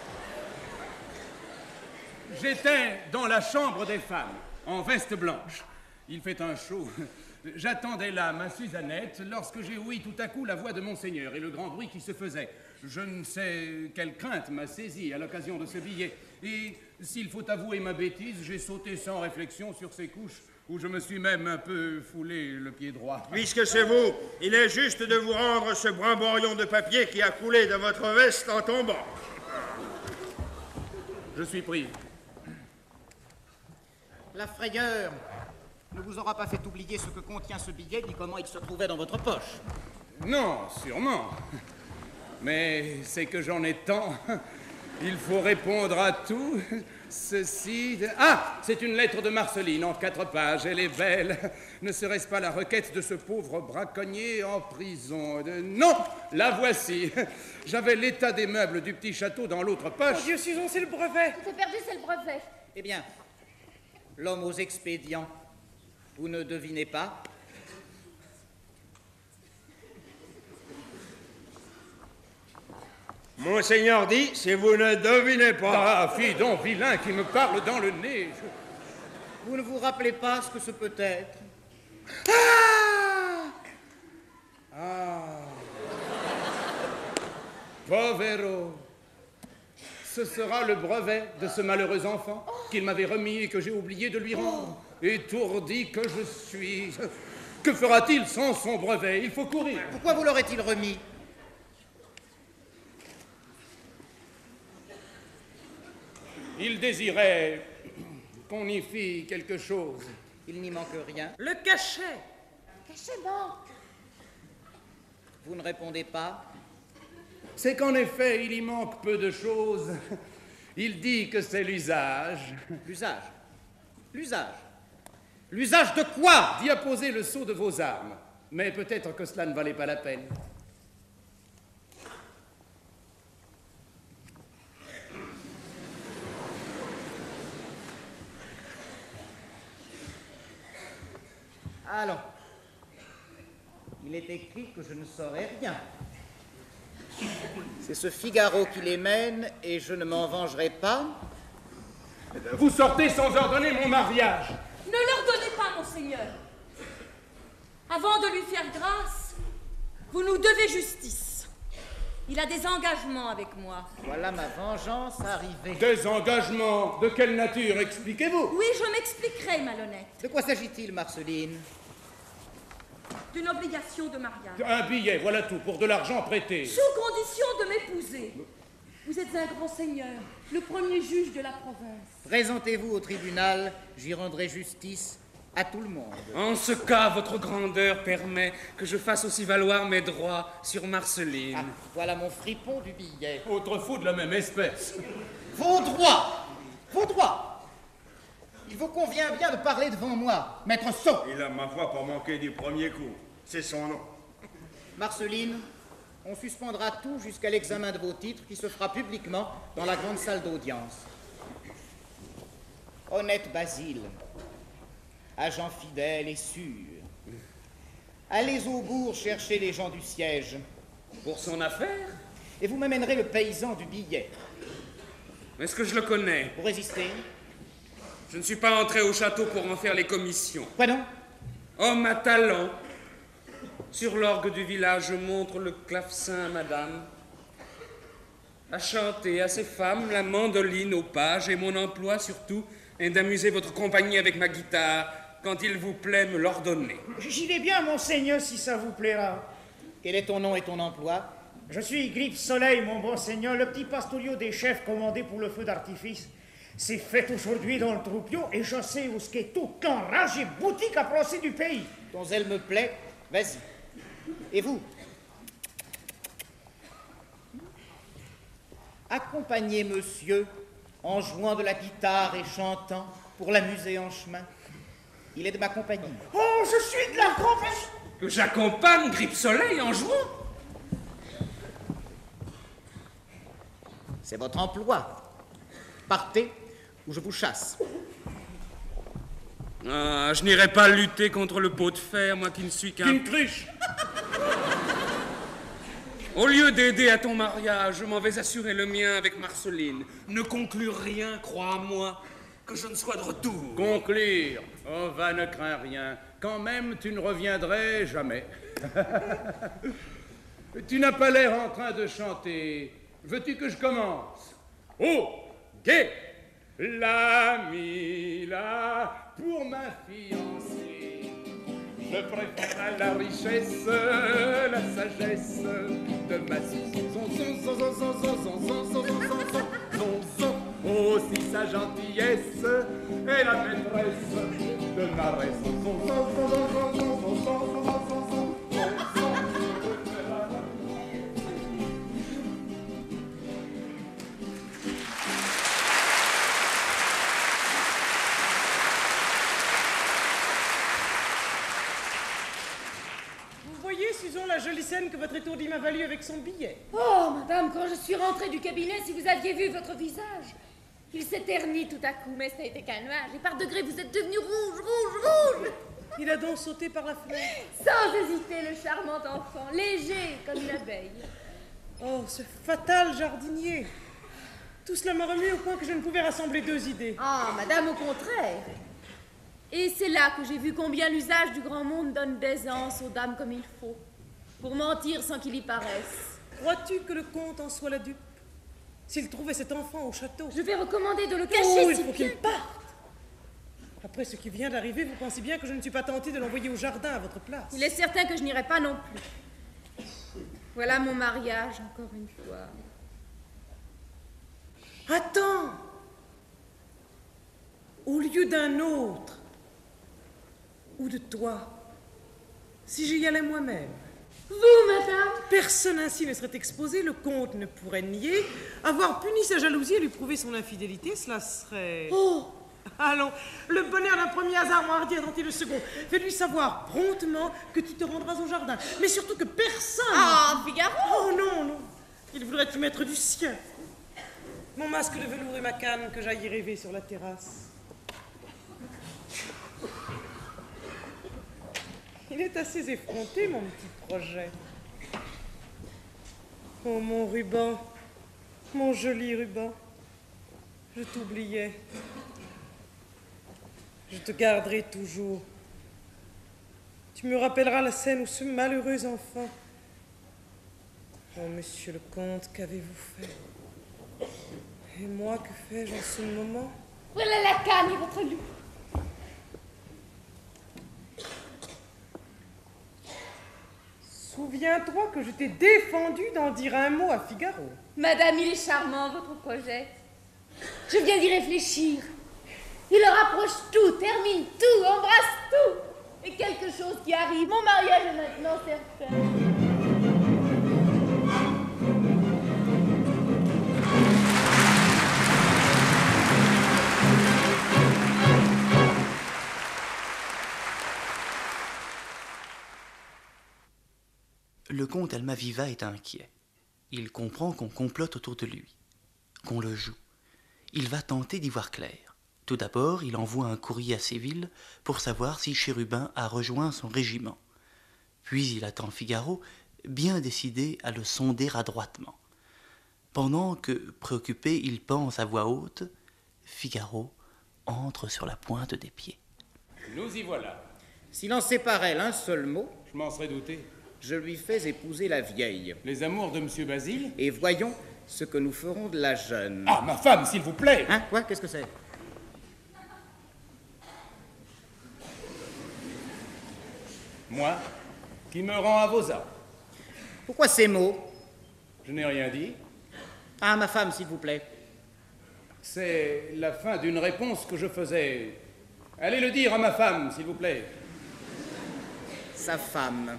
J'étais dans la chambre des femmes, en veste blanche. Il fait un chaud. J'attendais là ma Suzannette lorsque j'ai ouï tout à coup la voix de Monseigneur et le grand bruit qui se faisait. Je ne sais quelle crainte m'a saisi à l'occasion de ce billet. Et s'il faut avouer ma bêtise, j'ai sauté sans réflexion sur ces couches où je me suis même un peu foulé le pied droit.
Puisque c'est vous, il est juste de vous rendre ce brimborion de papier qui a coulé de votre veste en tombant.
Je suis pris.
La frayeur ne vous aura pas fait oublier ce que contient ce billet ni comment il se trouvait dans votre poche.
Non, sûrement. Mais c'est que j'en ai tant. Il faut répondre à tout. Ceci... De... Ah, c'est une lettre de Marceline en quatre pages. Elle est belle. Ne serait-ce pas la requête de ce pauvre braconnier en prison? De... Non, la voici. J'avais l'état des meubles du petit château dans l'autre poche.
Mon Dieu, Susan, c'est le brevet.
Tout est perdu, c'est le brevet.
Eh bien, l'homme aux expédients, vous ne devinez pas?
Monseigneur dit, si vous ne devinez pas...
Ah, fille donc, vilain qui me parle dans le nez.
Vous ne vous rappelez pas ce que ce peut être?
Ah Ah Povero. Ce sera le brevet de ce malheureux enfant qu'il m'avait remis et que j'ai oublié de lui rendre. Étourdi que je suis. Que fera-t-il sans son brevet? Il faut courir.
Pourquoi vous l'aurait-il remis?
Il désirait qu'on y fît quelque chose.
Il n'y manque rien.
Le cachet.
Cachet banque.
Vous ne répondez pas?
C'est qu'en effet, il y manque peu de choses. Il dit que c'est l'usage.
L'usage? L'usage? L'usage de quoi?
D'y apposer le sceau de vos armes. Mais peut-être que cela ne valait pas la peine.
Allons. Il est écrit que je ne saurais rien. C'est ce Figaro qui les mène et je ne m'en vengerai pas.
Vous sortez sans ordonner mon mariage.
Ne l'ordonnez pas, monseigneur. Avant de lui faire grâce, vous nous devez justice. Il a des engagements avec moi.
Voilà ma vengeance arrivée.
Des engagements? De quelle nature? Expliquez-vous.
Oui, je m'expliquerai, malhonnête.
De quoi s'agit-il, Marceline?
D'une obligation de mariage.
Un billet, voilà tout, pour de l'argent prêté.
Sous condition de m'épouser. Vous êtes un grand seigneur, le premier juge de la province.
Présentez-vous au tribunal, j'y rendrai justice à tout le monde.
En ce cas, votre grandeur permet que je fasse aussi valoir mes droits sur Marceline.
Ah, voilà mon fripon du billet.
Autre fou de la même espèce.
Vos droits! Vos droits! Il vous convient bien de parler devant moi, maître Sot.
Il a ma foi pour manquer du premier coup. C'est son nom.
Marceline, on suspendra tout jusqu'à l'examen de vos titres qui se fera publiquement dans la grande salle d'audience. Honnête Basile, agent fidèle et sûr, allez au bourg chercher les gens du siège.
Pour son affaire?
Et vous m'amènerez le paysan du billet.
Est-ce que je le connais?
Vous résistez?
Je ne suis pas entré au château pour en faire les commissions.
Quoi donc?
Homme à talent. Sur l'orgue du village, je montre le clavecin à madame. À chanter à ces femmes la mandoline aux pages, et mon emploi surtout est d'amuser votre compagnie avec ma guitare quand il vous plaît me l'ordonner.
J'y vais bien, monseigneur, si ça vous plaira.
Quel est ton nom et ton emploi?
Je suis Grippe Soleil, mon bon seigneur, le petit pastorio des chefs commandé pour le feu d'artifice. C'est fait aujourd'hui dans le troupeau et je sais où ce qu'est tout l'enrage et boutique à placer du pays.
Ton zèle me plaît, vas-y. Et vous? Accompagnez monsieur en jouant de la guitare et chantant pour l'amuser en chemin. Il est de ma compagnie.
Oh, je suis de la compagnie.
Que j'accompagne Grippe Soleil en jouant?
C'est votre emploi. Partez ou je vous chasse.
Ah, je n'irai pas lutter contre le pot de fer, moi qui ne suis qu'un...
Qu'une cruche.
Au lieu d'aider à ton mariage, je m'en vais assurer le mien avec Marceline. Ne conclure rien, crois-moi, que je ne sois de retour.
Conclure? Oh, va, ne crains rien. Quand même, tu ne reviendrais jamais. Tu n'as pas l'air en train de chanter. Veux-tu que je commence? Oh, gai! L'ami là pour ma fiancée. Je préfère à la richesse la sagesse de ma aussi sa gentillesse et la maîtresse de ma raison.
votre étourdi m'a valu avec son billet.
Oh, madame, quand je suis rentrée du cabinet, si vous aviez vu votre visage, il s'est terni tout à coup, mais ça a été qu'un nuage. Et par degrés, vous êtes devenu rouge, rouge, rouge.
Il a donc sauté par la fenêtre.
Sans hésiter, le charmant enfant, léger comme une abeille.
Oh, ce fatal jardinier. Tout cela m'a remué au point que je ne pouvais rassembler deux idées.
Ah, madame, au contraire. Et c'est là que j'ai vu combien l'usage du grand monde donne d'aisance aux dames comme il faut, pour mentir sans qu'il y paraisse.
Crois-tu que le comte en soit la dupe? S'il trouvait cet enfant au château...
Je vais recommander de le cacher,
Oh, il
si
faut
bien.
qu'il parte. Après ce qui vient d'arriver, vous pensez bien que je ne suis pas tentée de l'envoyer au jardin à votre place.
Il est certain que je n'irai pas non plus. Voilà mon mariage, encore une fois.
Attends! Au lieu d'un autre, ou de toi, si j'y allais moi-même.
Vous, madame?
Personne ainsi ne serait exposé, le comte ne pourrait nier. Avoir puni sa jalousie et lui prouver son infidélité, cela serait...
Oh!
Allons, le bonheur d'un premier hasard m'a hardi à tenter le second. Fais-lui savoir promptement que tu te rendras au jardin, mais surtout que personne...
Ah, Figaro!
Oh non, non, il voudrait y mettre du sien. Mon masque de velours et ma canne, que j'aille y rêver sur la terrasse. Il est assez effronté, mon petit projet. Oh, mon ruban, mon joli ruban, je t'oubliais. Je te garderai toujours. Tu me rappelleras la scène où ce malheureux enfant... Oh, monsieur le comte, qu'avez-vous fait? Et moi, que fais-je en ce moment?
Voilà la canne et votre loup.
Souviens-toi que je t'ai défendu d'en dire un mot à Figaro.
Madame, il est charmant, votre projet. Je viens d'y réfléchir. Il rapproche tout, termine tout, embrasse tout. Et quelque chose qui arrive. Mon mariage est maintenant certain.
Le comte Almaviva est inquiet. Il comprend qu'on complote autour de lui, qu'on le joue. Il va tenter d'y voir clair. Tout d'abord, il envoie un courrier à Séville pour savoir si Chérubin a rejoint son régiment. Puis il attend Figaro, bien décidé à le sonder adroitement. Pendant que, préoccupé, il pense à voix haute, Figaro entre sur la pointe des pieds.
Nous y voilà.
S'il en séparait l'un seul mot,
je m'en serais douté.
Je lui fais épouser la vieille.
Les amours de Monsieur Basile?
Et voyons ce que nous ferons de la jeune.
Ah, ma femme, s'il vous plaît!
Hein? Quoi? Qu'est-ce que c'est?
Moi, qui me rends à vos ordres.
Pourquoi ces mots?
Je n'ai rien dit.
Ah, ma femme, s'il vous plaît.
C'est la fin d'une réponse que je faisais. Allez le dire à ma femme, s'il vous plaît.
Sa femme.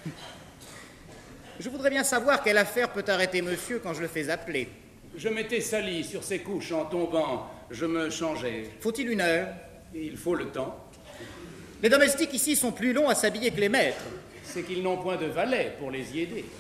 Je voudrais bien savoir quelle affaire peut arrêter monsieur quand je le fais appeler.
Je m'étais sali sur ses couches en tombant. Je me changeais.
Faut-il une heure?
Il faut le temps.
Les domestiques ici sont plus longs à s'habiller que les maîtres.
C'est qu'ils n'ont point de valet pour les y aider.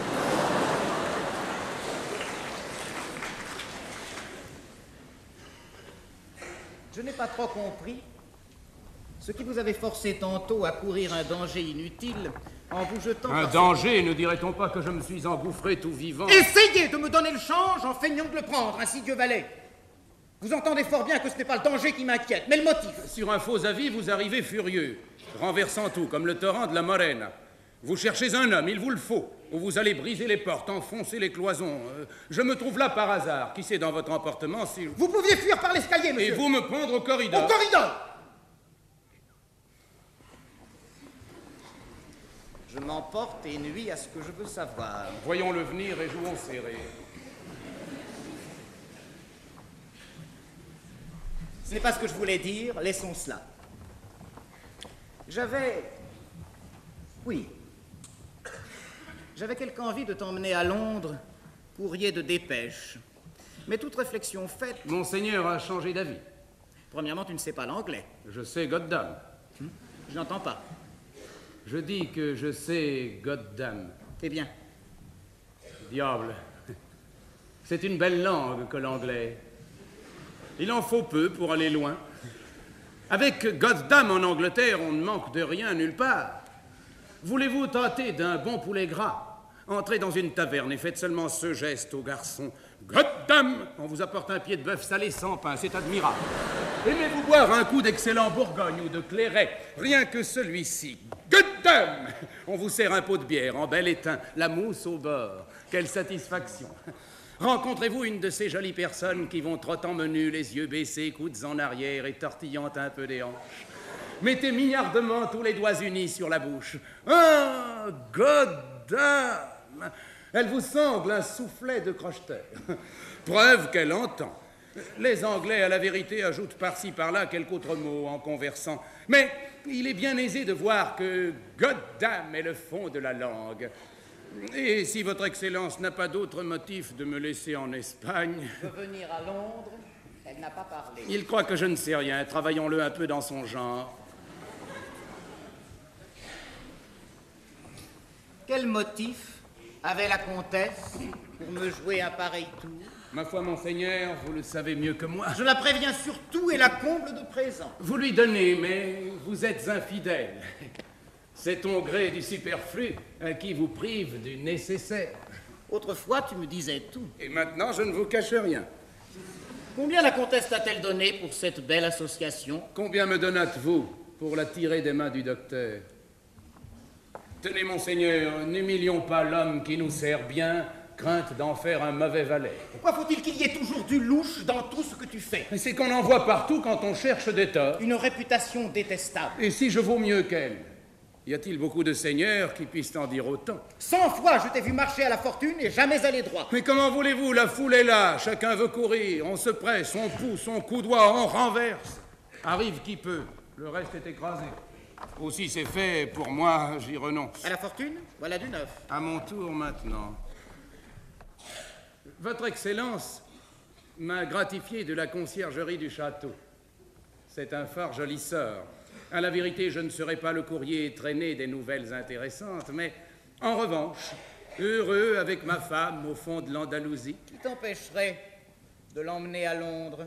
Je n'ai pas trop compris ce qui vous avait forcé tantôt à courir un danger inutile en vous jetant...
Un danger, ne dirait-on pas que je me suis engouffré tout vivant?
Essayez de me donner le change en feignant de le prendre, ainsi Dieu valait. Vous entendez fort bien que ce n'est pas le danger qui m'inquiète, mais le motif.
Sur un faux avis, vous arrivez furieux, renversant tout, comme le torrent de la Morena. Vous cherchez un homme, il vous le faut, ou vous allez briser les portes, enfoncer les cloisons. Euh, je me trouve là par hasard. Qui sait dans votre emportement si...
Vous pouviez fuir par l'escalier, monsieur.
Et vous me prendre au corridor.
Au corridor! Je m'emporte et nuis à ce que je veux savoir.
Voyons-le venir et jouons serré.
Ce n'est pas ce que je voulais dire, laissons cela. J'avais... Oui. J'avais quelque envie de t'emmener à Londres, courrier de dépêche. Mais toute réflexion faite...
Monseigneur a changé d'avis.
Premièrement, tu ne sais pas l'anglais.
Je sais Goddam.
Hmm? Je n'entends pas.
Je dis que je sais Goddam.
Eh bien.
Diable. C'est une belle langue que l'anglais. Il en faut peu pour aller loin. Avec Goddam en Angleterre, on ne manque de rien nulle part. Voulez-vous tenter d'un bon poulet gras? Entrez dans une taverne et faites seulement ce geste au garçon. Goddam! On vous apporte un pied de bœuf salé sans pain, c'est admirable. Aimez-vous boire un coup d'excellent Bourgogne ou de Clairet? Rien que celui-ci. Goddam! On vous sert un pot de bière en bel étain, la mousse au beurre. Quelle satisfaction! Rencontrez-vous une de ces jolies personnes qui vont trottant menu, les yeux baissés, coudes en arrière et tortillant un peu des hanches. Mettez mignardement tous les doigts unis sur la bouche. Ah, Goddam! Elle vous semble un soufflet de crocheteur. Preuve qu'elle entend. Les Anglais, à la vérité, ajoutent par-ci par-là quelques autres mots en conversant. Mais il est bien aisé de voir que Goddam est le fond de la langue. Et si votre Excellence n'a pas d'autre motif de me laisser en Espagne...
Je veux venir à Londres, elle n'a pas parlé.
Il croit que je ne sais rien. Travaillons-le un peu dans son genre.
Quel motif avait la comtesse pour me jouer un pareil tour?
Ma foi, monseigneur, vous le savez mieux que moi.
Je la préviens surtout et la comble de présent.
Vous lui donnez, mais vous êtes infidèle. C'est ton gré du superflu qui vous prive du nécessaire.
Autrefois, tu me disais tout.
Et maintenant, je ne vous cache rien.
Combien la comtesse t'a-t-elle donné pour cette belle association?
Combien me donnâtes-vous pour la tirer des mains du docteur? Tenez, monseigneur, n'humilions pas l'homme qui nous sert bien, crainte d'en faire un mauvais valet.
Pourquoi faut-il qu'il y ait toujours du louche dans tout ce que tu fais?
Mais c'est qu'on en voit partout quand on cherche des torts.
Une réputation détestable.
Et si je vaux mieux qu'elle? Y a-t-il beaucoup de seigneurs qui puissent en dire autant?
Cent fois je t'ai vu marcher à la fortune et jamais aller droit.
Mais comment voulez-vous? La foule est là, chacun veut courir, on se presse, on pousse, on coudoie, on renverse. Arrive qui peut, le reste est écrasé. Aussi c'est fait, pour moi, j'y renonce.
À la fortune, voilà du neuf.
À mon tour maintenant. Votre Excellence m'a gratifié de la conciergerie du château. C'est un fort joli sort. À la vérité, je ne serai pas le courrier traîné des nouvelles intéressantes, mais en revanche, heureux avec ma femme au fond de l'Andalousie.
Qui t'empêcherait de l'emmener à Londres?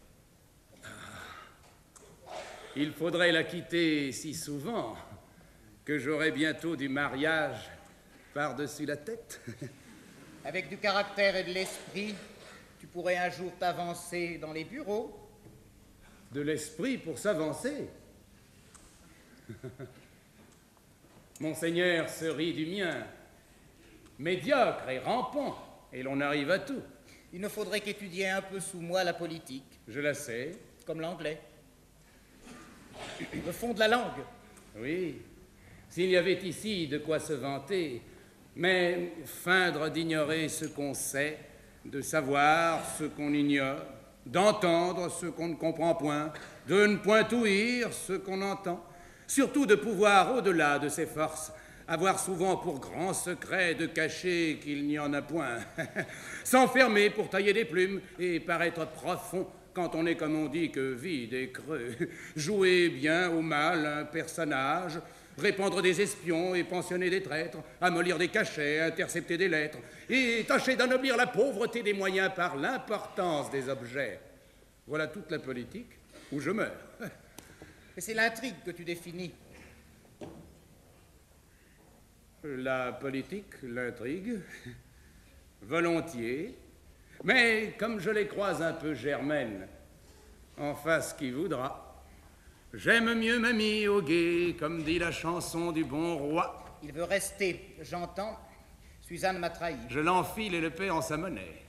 Il faudrait la quitter si souvent que j'aurai bientôt du mariage par-dessus la tête.
Avec du caractère et de l'esprit, tu pourrais un jour t'avancer dans les bureaux.
De l'esprit pour s'avancer? Monseigneur se rit du mien. Médiocre et rampant, et l'on arrive à tout.
Il ne faudrait qu'étudier un peu sous moi la politique.
Je la sais.
Comme l'anglais. Le fond de la langue.
Oui, s'il y avait ici de quoi se vanter, mais feindre d'ignorer ce qu'on sait, de savoir ce qu'on ignore, d'entendre ce qu'on ne comprend point, de ne point ouïr ce qu'on entend, surtout de pouvoir, au-delà de ses forces, avoir souvent pour grand secret de cacher qu'il n'y en a point, s'enfermer pour tailler des plumes et paraître profond quand on est, comme on dit, que vide et creux, jouer bien ou mal un personnage, répandre des espions et pensionner des traîtres, amollir des cachets, intercepter des lettres, et tâcher d'anoblir la pauvreté des moyens par l'importance des objets. Voilà toute la politique où je meurs.
Et c'est l'intrigue que tu définis.
La politique, l'intrigue, volontiers, mais comme je les croise un peu germaines, en face qui voudra. J'aime mieux mamie au guet, comme dit la chanson du bon roi.
Il veut rester, j'entends. Suzanne m'a trahi.
Je l'enfile et le paie en sa monnaie.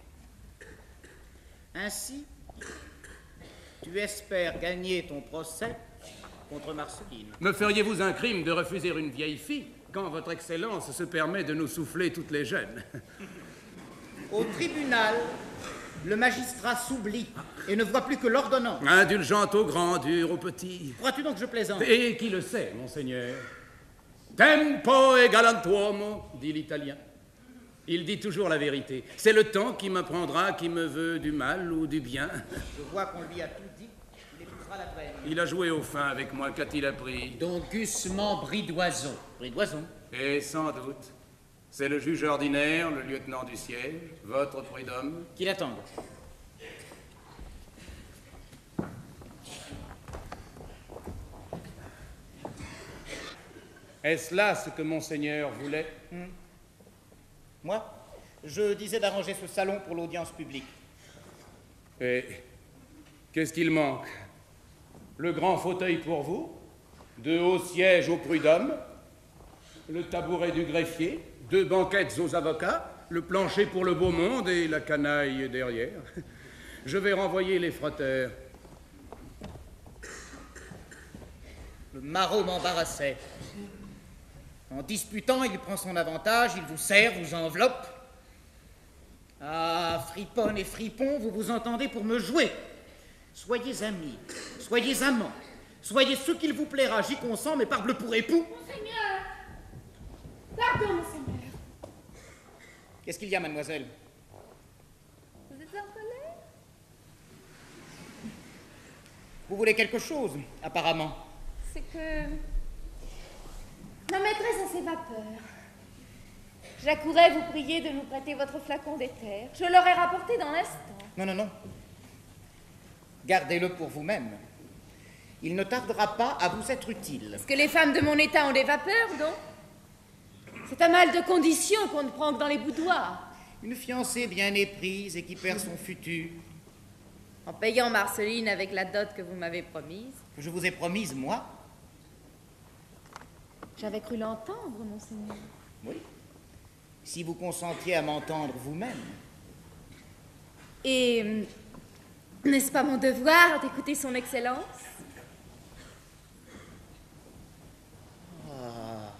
Ainsi, tu espères gagner ton procès contre Marceline.
Me feriez-vous un crime de refuser une vieille fille quand votre Excellence se permet de nous souffler toutes les jeunes?
Au tribunal, le magistrat s'oublie et ne voit plus que l'ordonnance.
Indulgente au grand, dur au petit.
Crois-tu donc que je plaisante?
Et qui le sait, monseigneur? Tempo e galantuomo, dit l'Italien. Il dit toujours la vérité. C'est le temps qui m'apprendra qui me veut du mal ou du bien.
Je vois qu'on lui a tout dit. Il épousera la reine.
Il a joué au fin avec moi. Qu'a-t-il appris?
D'augussement Bridoison.
Bridoison?
Et sans doute. C'est le juge ordinaire, le lieutenant du siège, votre prud'homme.
Qu'il attende.
Est-ce là ce que monseigneur voulait?
hmm. Moi, je disais d'arranger ce salon pour l'audience publique.
Et qu'est-ce qu'il manque? Le grand fauteuil pour vous, deux hauts sièges au prud'homme, le tabouret du greffier, deux banquettes aux avocats, le plancher pour le beau monde et la canaille derrière. Je vais renvoyer les frotteurs.
Le maraud m'embarrassait. En disputant, il prend son avantage, il vous serre, vous enveloppe. Ah, friponne et fripon, vous vous entendez pour me jouer. Soyez amis, soyez amants, soyez ce qu'il vous plaira, j'y consens, mais parbleu pour époux.
Monseigneur! Pardon, monseigneur.
Qu'est-ce qu'il y a, mademoiselle?
Vous êtes en colère?
Vous voulez quelque chose, apparemment?
C'est que... ma maîtresse a ses vapeurs. J'accourais vous prier de nous prêter votre flacon d'éther. Je l'aurais rapporté dans l'instant.
Non, non, non. Gardez-le pour vous-même. Il ne tardera pas à vous être utile.
Est-ce que les femmes de mon état ont des vapeurs, donc? C'est un mal de condition qu'on ne prend que dans les boudoirs.
Une fiancée bien éprise et qui perd son futur.
En payant Marceline avec la dot que vous m'avez promise.
Que je vous ai promise, moi?
J'avais cru l'entendre, monseigneur.
Oui. Si vous consentiez à m'entendre vous-même.
Et euh, n'est-ce pas mon devoir d'écouter son Excellence?
Ah.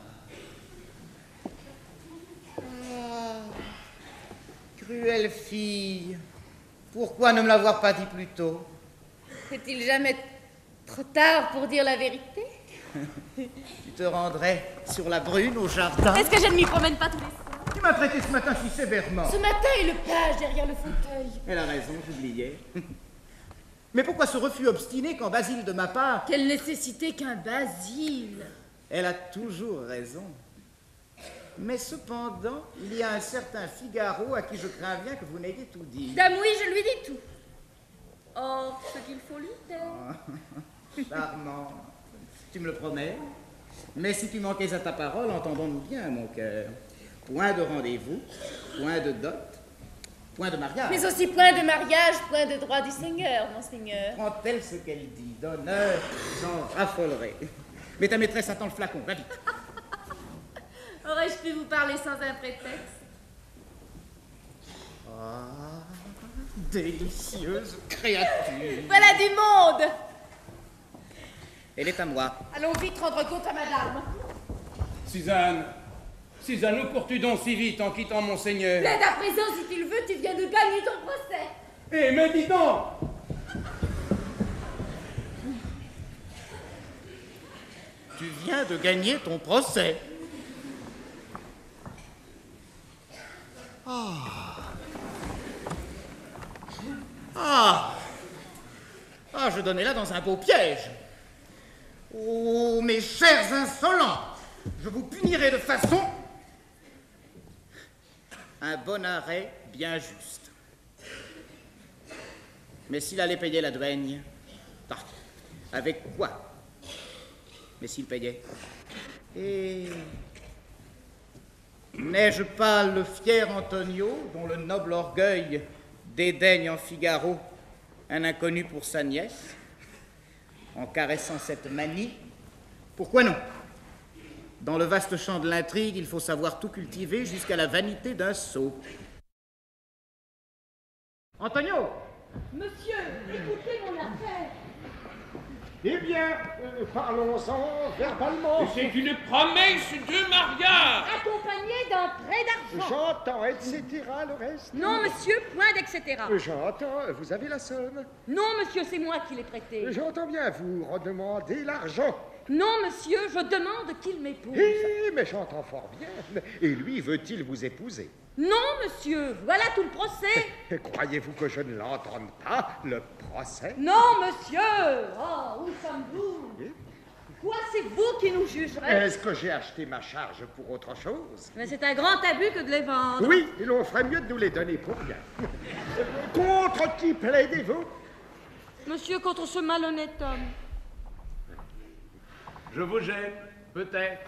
Ah. Cruelle fille. Pourquoi ne me l'avoir pas dit plus tôt?
Est-il jamais trop tard pour dire la vérité?
Tu te rendrais sur la brune au jardin?
Est-ce que je ne m'y promène pas tous les soirs?
Tu m'as traité ce matin si sévèrement.
Ce matin est le page derrière le fauteuil.
Elle a raison, j'oubliais. Mais pourquoi ce refus obstiné quand Basile de ma part?
Quelle nécessité qu'un Basile?
Elle a toujours raison. Mais cependant, il y a un certain Figaro à qui je crains bien que vous n'ayez tout dit.
Dame, oui, je lui dis tout. Or, ce qu'il faut lui taire.
Charmant. Tu me le promets? Mais si tu manquais à ta parole, entendons-nous bien, mon cœur. Point de rendez-vous, point de dot, point de mariage.
Mais aussi point de mariage, point de droit du Seigneur, monseigneur.
Prend-elle ce qu'elle dit? D'honneur, j'en raffolerai. Mais ta maîtresse attend le flacon, va vite.
Aurais-je pu vous parler sans un prétexte?
Ah, délicieuse créature.
Voilà du monde!
Elle est à moi.
Allons vite rendre compte à madame.
Suzanne, Suzanne, où cours-tu donc si vite en quittant monseigneur?
Plaide à présent, si tu le veux, tu viens de gagner ton procès.
Eh, mais dis donc!
Tu viens de gagner ton procès. Ah. Ah. Ah, je donnais là dans un beau piège. Oh, mes chers insolents, je vous punirai de façon... Un bon arrêt bien juste. Mais s'il allait payer la douane... Ah, avec quoi? Mais s'il payait... Et... N'ai-je pas le fier Antonio, dont le noble orgueil dédaigne en Figaro un inconnu pour sa nièce? En caressant cette manie, pourquoi non? Dans le vaste champ de l'intrigue, il faut savoir tout cultiver jusqu'à la vanité d'un sot. Antonio!
Monsieur, écoutez mon affaire.
Eh bien, euh, parlons-en verbalement.
C'est une promesse de mariage.
Accompagné d'un prêt d'argent.
J'entends, et cetera, le reste.
Non, monsieur, point d'et cetera.
J'entends, vous avez la somme.
Non, monsieur, c'est moi qui l'ai prêté.
J'entends bien, vous redemandez l'argent.
Non, monsieur, je demande qu'il m'épouse.
Eh, mais j'entends fort bien. Et lui, veut-il vous épouser?
Non, monsieur, voilà tout le procès.
Croyez-vous que je ne l'entende pas, le procès?
Non, monsieur. Oh, où sommes-vous? Quoi, c'est vous qui nous jugerez?
Est-ce que j'ai acheté ma charge pour autre chose?
Mais c'est un grand abus que de les vendre.
Oui, et l'on ferait mieux de nous les donner pour rien. Contre qui plaidez-vous?
Monsieur, contre ce malhonnête homme.
Je vous gêne, peut-être.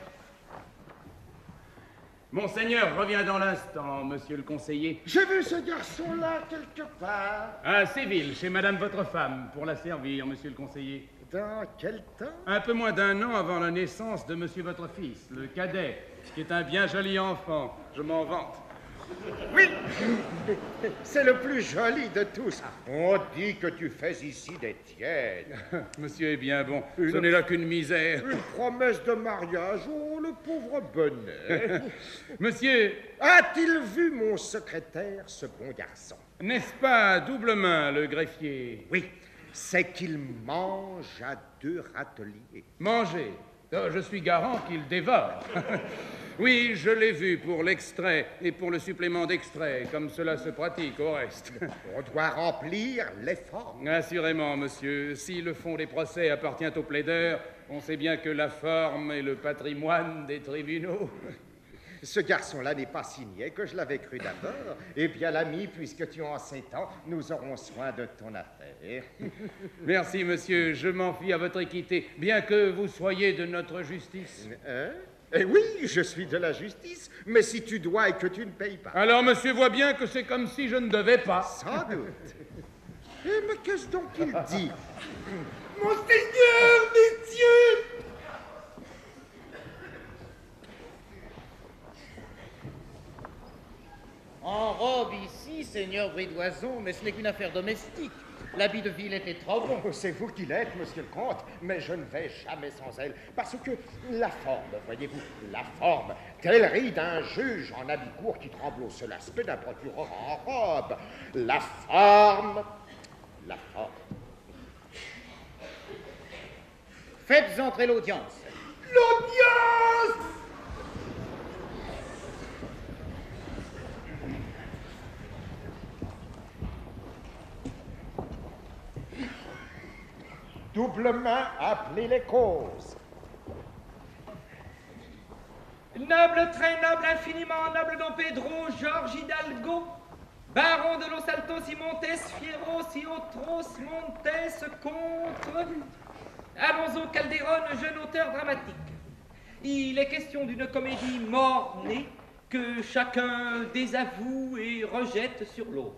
Monseigneur revient dans l'instant, monsieur le conseiller.
J'ai vu ce garçon-là quelque part.
À Séville, chez madame votre femme, pour la servir, monsieur le conseiller.
Dans quel temps?
Un peu moins d'un an avant la naissance de monsieur votre fils, le cadet, qui est un bien joli enfant. Je m'en vante.
Oui, c'est le plus joli de tous. On dit que tu fais ici des tiennes.
Monsieur est bien bon,
Une-
ce n'est là qu'une misère.
Une promesse de mariage, oh, le pauvre bonnet.
Monsieur...
A-t-il vu mon secrétaire, ce bon garçon?
N'est-ce pas double main, le greffier?
Oui, c'est qu'il mange à deux râteliers.
Manger. Oh, je suis garant qu'il dévore. Oui, je l'ai vu pour l'extrait et pour le supplément d'extrait, comme cela se pratique au reste.
On doit remplir les formes.
Assurément, monsieur. Si le fond des procès appartient aux plaideurs, on sait bien que la forme est le patrimoine des tribunaux.
Ce garçon-là n'est pas si niais que je l'avais cru d'abord. Eh bien, l'ami, puisque tu en sais tant, nous aurons soin de ton affaire.
Merci, monsieur. Je m'en fie à votre équité, bien que vous soyez de notre justice.
Hein? Eh oui, je suis de la justice, mais si tu dois et que tu ne payes pas...
Alors, monsieur voit bien que c'est comme si je ne devais pas.
Sans doute. Eh, mais qu'est-ce donc qu'il dit?
Monseigneur, messieurs!
En robe ici, seigneur Bridoison, mais ce n'est qu'une affaire domestique. L'habit de ville était trop bon.
Oh, c'est vous qui l'êtes, monsieur le comte, mais je ne vais jamais sans elle, parce que la forme, voyez-vous, la forme, qu'elle rit d'un juge en habit court qui tremble au seul aspect d'un procureur en robe. La forme, la forme.
Faites entrer l'audience.
L'audience!
Doublement appelez les causes.
Noble, très noble, infiniment noble Don Pedro, Georges Hidalgo, baron de Los Altos y Montes, Fieros y Otros Montes, contre Alonso Calderón, jeune auteur dramatique. Il est question d'une comédie mort-née que chacun désavoue et rejette sur l'autre.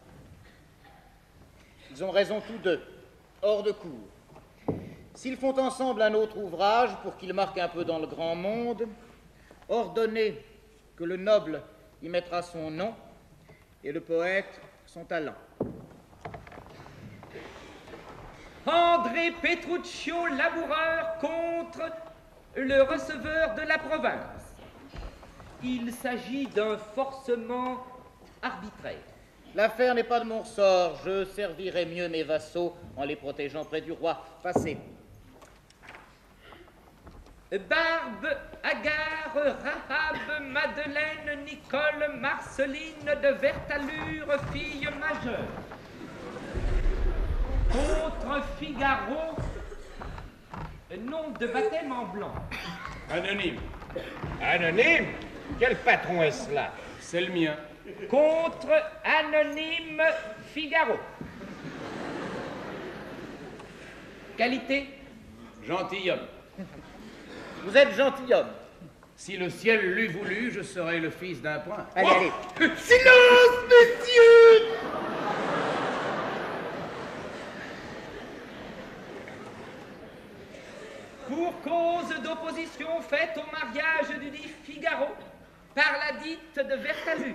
Ils ont raison tous deux, hors de cour. S'ils font ensemble un autre ouvrage pour qu'il marque un peu dans le grand monde, ordonnez que le noble y mettra son nom et le poète son talent.
André Petruccio, laboureur, contre le receveur de la province. Il s'agit d'un forcement arbitraire.
L'affaire n'est pas de mon ressort. Je servirai mieux mes vassaux en les protégeant près du roi. Passez.
Barbe, Agar, Rahab, Madeleine, Nicole, Marceline de Vertalure, fille majeure. Contre Figaro, nom de baptême en blanc.
Anonyme.
Anonyme? Quel patron est-ce là?
C'est le mien.
Contre Anonyme Figaro. Qualité?
Gentilhomme.
Vous êtes gentilhomme.
Si le ciel l'eût voulu, je serais le fils d'un prince.
Allez,
Oh
allez.
Silence, messieurs!
Pour cause d'opposition faite au mariage du dit Figaro par la dite de Vertalure.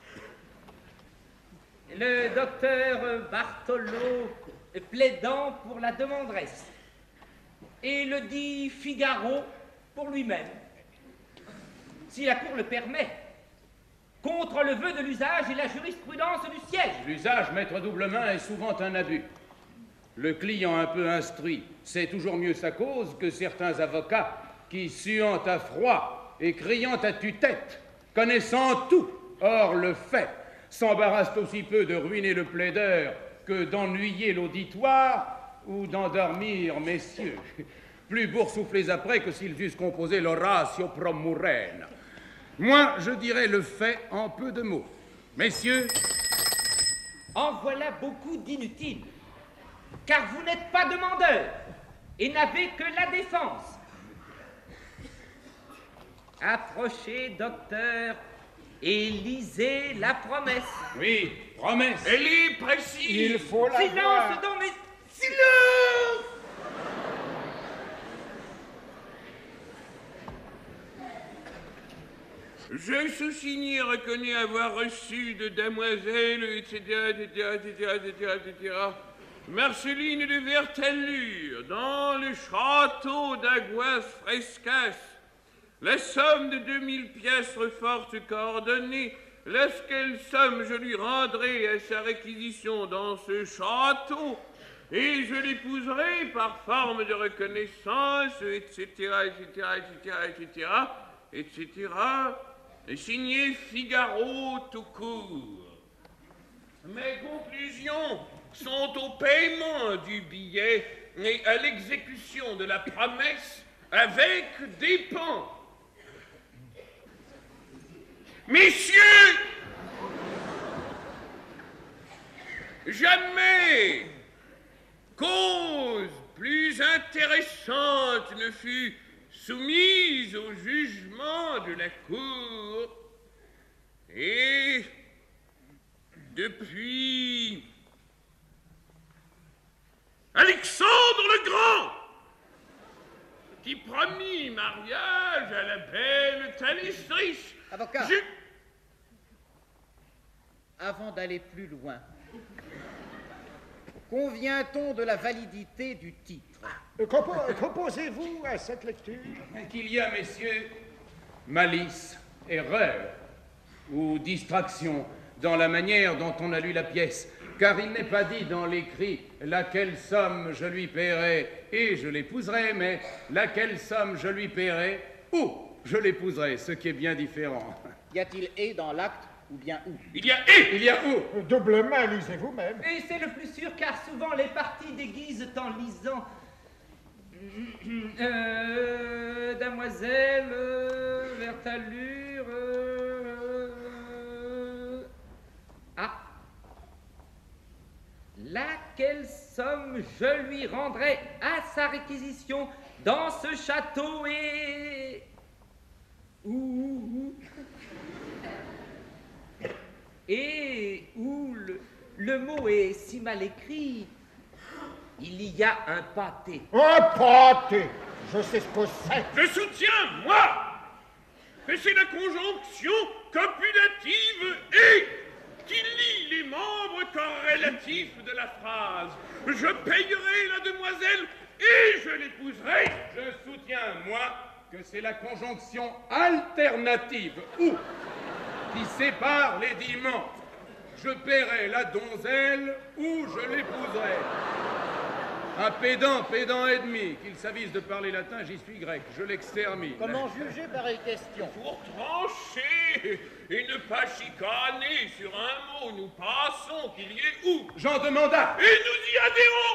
Le docteur Bartolo plaidant pour la demanderesse et le dit Figaro pour lui-même, si la Cour le permet, contre le vœu de l'usage et la jurisprudence du siège.
L'usage, maître Doublemain, est souvent un abus. Le client un peu instruit sait toujours mieux sa cause que certains avocats qui, suant à froid et criant à tue-tête, connaissant tout, hors le fait, s'embarrassent aussi peu de ruiner le plaideur que d'ennuyer l'auditoire ou d'endormir messieurs. plus boursouflés après que s'ils eussent composé l'Oratio pro Murena. Moi, je dirais le fait en peu de mots. Messieurs,
en voilà beaucoup d'inutiles, car vous n'êtes pas demandeurs et n'avez que la défense. Approchez, docteur, et lisez la promesse.
Oui, promesse.
Elle est précise.
Il faut la
Silence
voir.
dans mes...
Silence! Je sous signé reconnais avoir reçu de damoiselle, et cetera, et cetera, et cetera, et cetera, et cetera, Marceline de Vertallure, dans le château d'Aguas Frescas, la somme de deux mille piastres fortes coordonnées, laquelle somme je lui rendrai à sa réquisition dans ce château, et je l'épouserai par forme de reconnaissance, et cetera, et cetera, et cetera, et cetera, et cetera, signé Figaro tout court. Mes conclusions sont au paiement du billet et à l'exécution de la promesse avec dépens. Messieurs, jamais cause plus intéressante ne fut soumise au jugement de la Cour, et depuis Alexandre le Grand, qui promit mariage à la belle Thalestris.
Avocat,
je...
avant d'aller plus loin, convient-on de la validité du titre?
Qu'opposez-vous à cette lecture?
Qu'il y a, messieurs, malice, erreur ou distraction dans la manière dont on a lu la pièce, car il n'est pas dit dans l'écrit laquelle somme je lui paierai et je l'épouserai, mais laquelle somme je lui paierai ou je l'épouserai, ce qui est bien différent.
Y a-t-il et dans l'acte ou bien où?
Il y a et
Il y a où?
Doublement, lisez vous-même.
Et c'est le plus sûr, car souvent les parties déguisent en lisant. Euh, Damoiselle, euh, Vertallure. Euh, ah. Laquelle somme je lui rendrai à sa réquisition dans ce château et. Où. Et où le, le mot est si mal écrit. Il y a un pâté.
Un pâté! Je sais ce que c'est.
Je soutiens, moi, que c'est la conjonction copulative et qui lie les membres corrélatifs de la phrase. Je payerai la demoiselle et je l'épouserai.
Je soutiens, moi, que c'est la conjonction alternative ou qui sépare les dix membres. Je paierai la donzelle ou je l'épouserai. Un pédant, pédant et demi, qu'il s'avise de parler latin, j'y suis grec, je l'extermine.
Comment juger pareille question?
Pour trancher et ne pas chicaner sur un mot, nous passons qu'il y ait où.
J'en demanda.
Et nous y adhérons.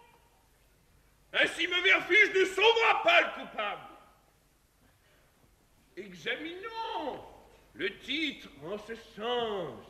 Ainsi me verfuge ne sauvera pas le coupable. Examinons le titre en ce sens.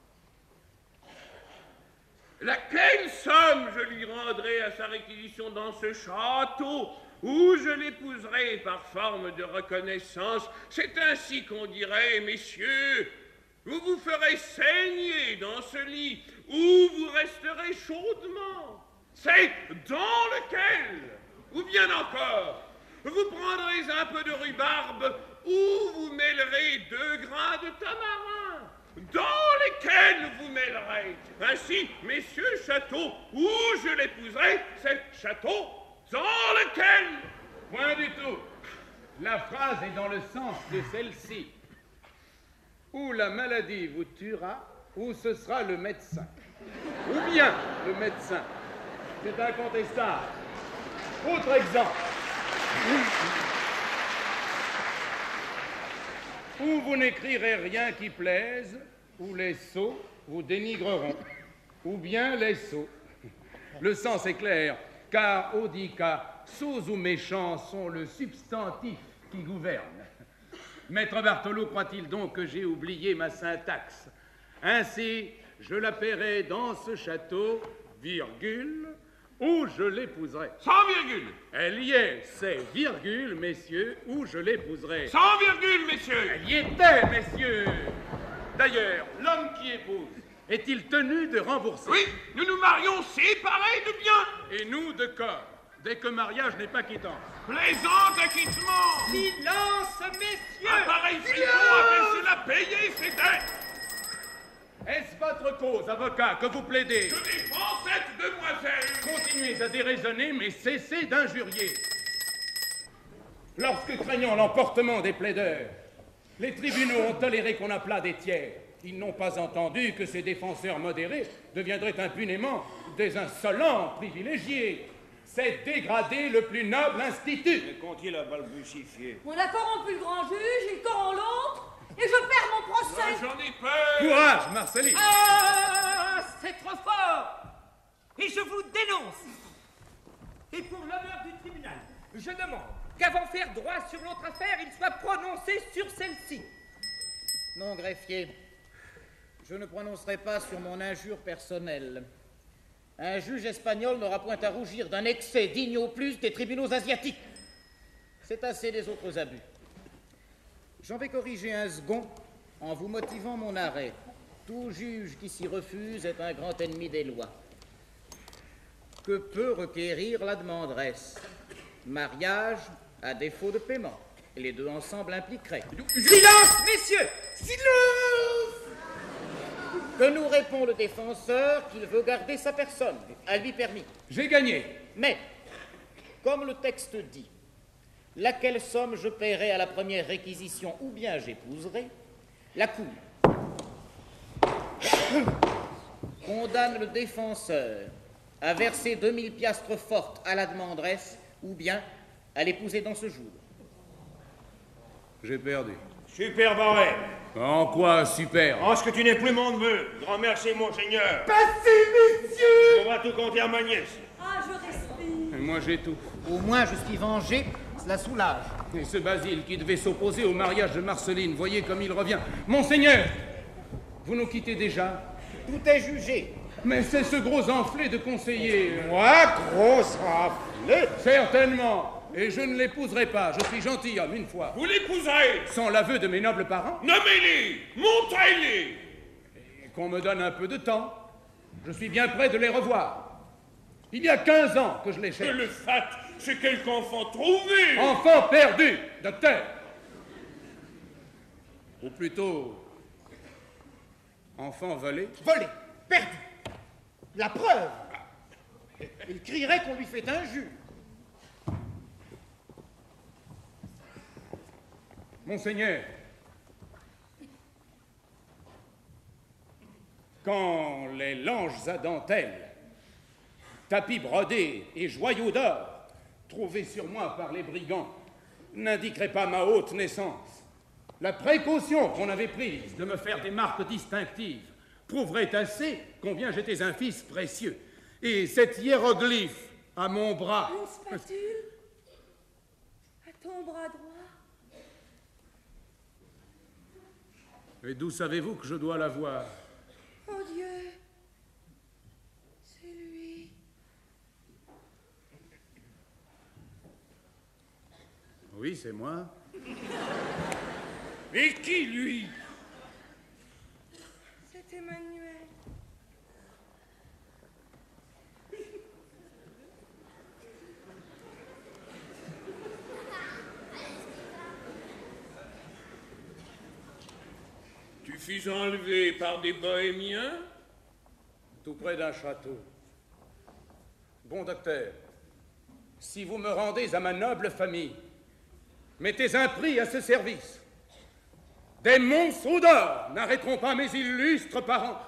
Laquelle somme je lui rendrai à sa réquisition dans ce château où je l'épouserai par forme de reconnaissance? C'est ainsi qu'on dirait, messieurs, vous vous ferez saigner dans ce lit où vous resterez chaudement. C'est dans lequel, ou bien encore, vous prendrez un peu de rhubarbe où vous mêlerez deux grains de tamarin, dans lesquels vous mêlerez. Ainsi, messieurs, château où je l'épouserai, c'est château dans lequel.
Point du tout. La phrase est dans le sens de celle-ci. Ou la maladie vous tuera, ou ce sera le médecin. Ou bien le médecin. C'est incontestable. Autre exemple. Ou vous n'écrirez rien qui plaise, ou les sots vous dénigreront, ou bien les sots. Le sens est clair. car au dit cas, sots ou méchants sont le substantif qui gouverne. Maître Bartholo croit-il donc que j'ai oublié ma syntaxe? Ainsi, je la paierai dans ce château, virgule, où je l'épouserai.
Sans virgule.
Elle y est, c'est virgule, messieurs, où je l'épouserai.
Sans virgule, messieurs.
Elle y était, messieurs. D'ailleurs, l'homme qui épouse, est-il tenu de rembourser?
Oui, nous nous marions séparés de biens.
Et nous de corps, dès que mariage n'est pas quittant.
Plaisant acquittement.
Silence, messieurs.
Un pareil fripon appelle cela payer ses dettes.
Est-ce votre cause, avocat, que vous plaidez?
Je défends cette demoiselle.
Continuez à déraisonner, mais cessez d'injurier. Lorsque, craignant l'emportement des plaideurs, les tribunaux ont toléré qu'on appelât des tiers, ils n'ont pas entendu que ces défenseurs modérés deviendraient impunément des insolents privilégiés. C'est dégrader le plus noble institut.
Mais qu'ont-ils à balbutifier?
On a corrompu le grand juge, il corrompt l'autre, et je perds mon procès.
Ah, j'en ai peur.
Courage, Marceline.
Ah, c'est trop fort. Et je vous dénonce. Et pour l'honneur du tribunal, je demande qu'avant faire droit sur l'autre affaire, il soit prononcé sur celle-ci.
Non, greffier, je ne prononcerai pas sur mon injure personnelle. Un juge espagnol n'aura point à rougir d'un excès digne au plus des tribunaux asiatiques. C'est assez des autres abus. J'en vais corriger un second en vous motivant mon arrêt. Tout juge qui s'y refuse est un grand ennemi des lois. Que peut requérir la demanderesse? Mariage à défaut de paiement. Et les deux ensemble impliqueraient.
Silence, messieurs!
Silence! Que nous répond le défenseur qu'il veut garder sa personne, à lui permis.
J'ai gagné.
Mais, comme le texte dit, laquelle somme je paierai à la première réquisition ou bien j'épouserai, la Cour condamne le défenseur à verser deux mille piastres fortes à la demanderesse ou bien à l'épouser dans ce jour.
J'ai perdu.
Super barré.
En quoi super?
En ce que tu n'es plus mon neveu. Grand merci, monseigneur.
Passez, messieurs.
On va tout compter à ma nièce.
Ah, je respire.
Et moi j'ai tout.
Au moins je suis vengé, cela soulage.
Et ce Basile qui devait s'opposer au mariage de Marceline, voyez comme il revient. Monseigneur, vous nous quittez déjà?
Tout est jugé.
Mais c'est ce gros enflé de conseiller.
Moi, gros enflé?
Certainement. Et je ne l'épouserai pas. Je suis gentilhomme une fois.
Vous l'épouserez.
Sans l'aveu de mes nobles parents.
Nommez-les. Montez-les.
Et qu'on me donne un peu de temps. Je suis bien prêt de les revoir. Il y a quinze ans que je les cherche.
Que le fat, c'est quelque enfant trouvé.
Enfant perdu, docteur. Ou plutôt, enfant volé.
Volé, perdu. La preuve. Il crierait qu'on lui fait injure.
Monseigneur, quand les langes à dentelle, tapis brodés et joyaux d'or, trouvés sur moi par les brigands, n'indiqueraient pas ma haute naissance, la précaution qu'on avait prise de me faire des marques distinctives prouverait assez combien j'étais un fils précieux. Et cet hiéroglyphe à mon bras...
Une spatule à ton bras droit.
Et d'où savez-vous que je dois l'avoir?
Oh Dieu, c'est lui.
Oui, c'est moi.
Mais qui, lui?
C'est Emmanuel.
Tu fus enlevé par des bohémiens?
Tout près d'un château. Bon docteur, si vous me rendez à ma noble famille, mettez un prix à ce service. Des monceaux d'or n'arrêteront pas mes illustres parents.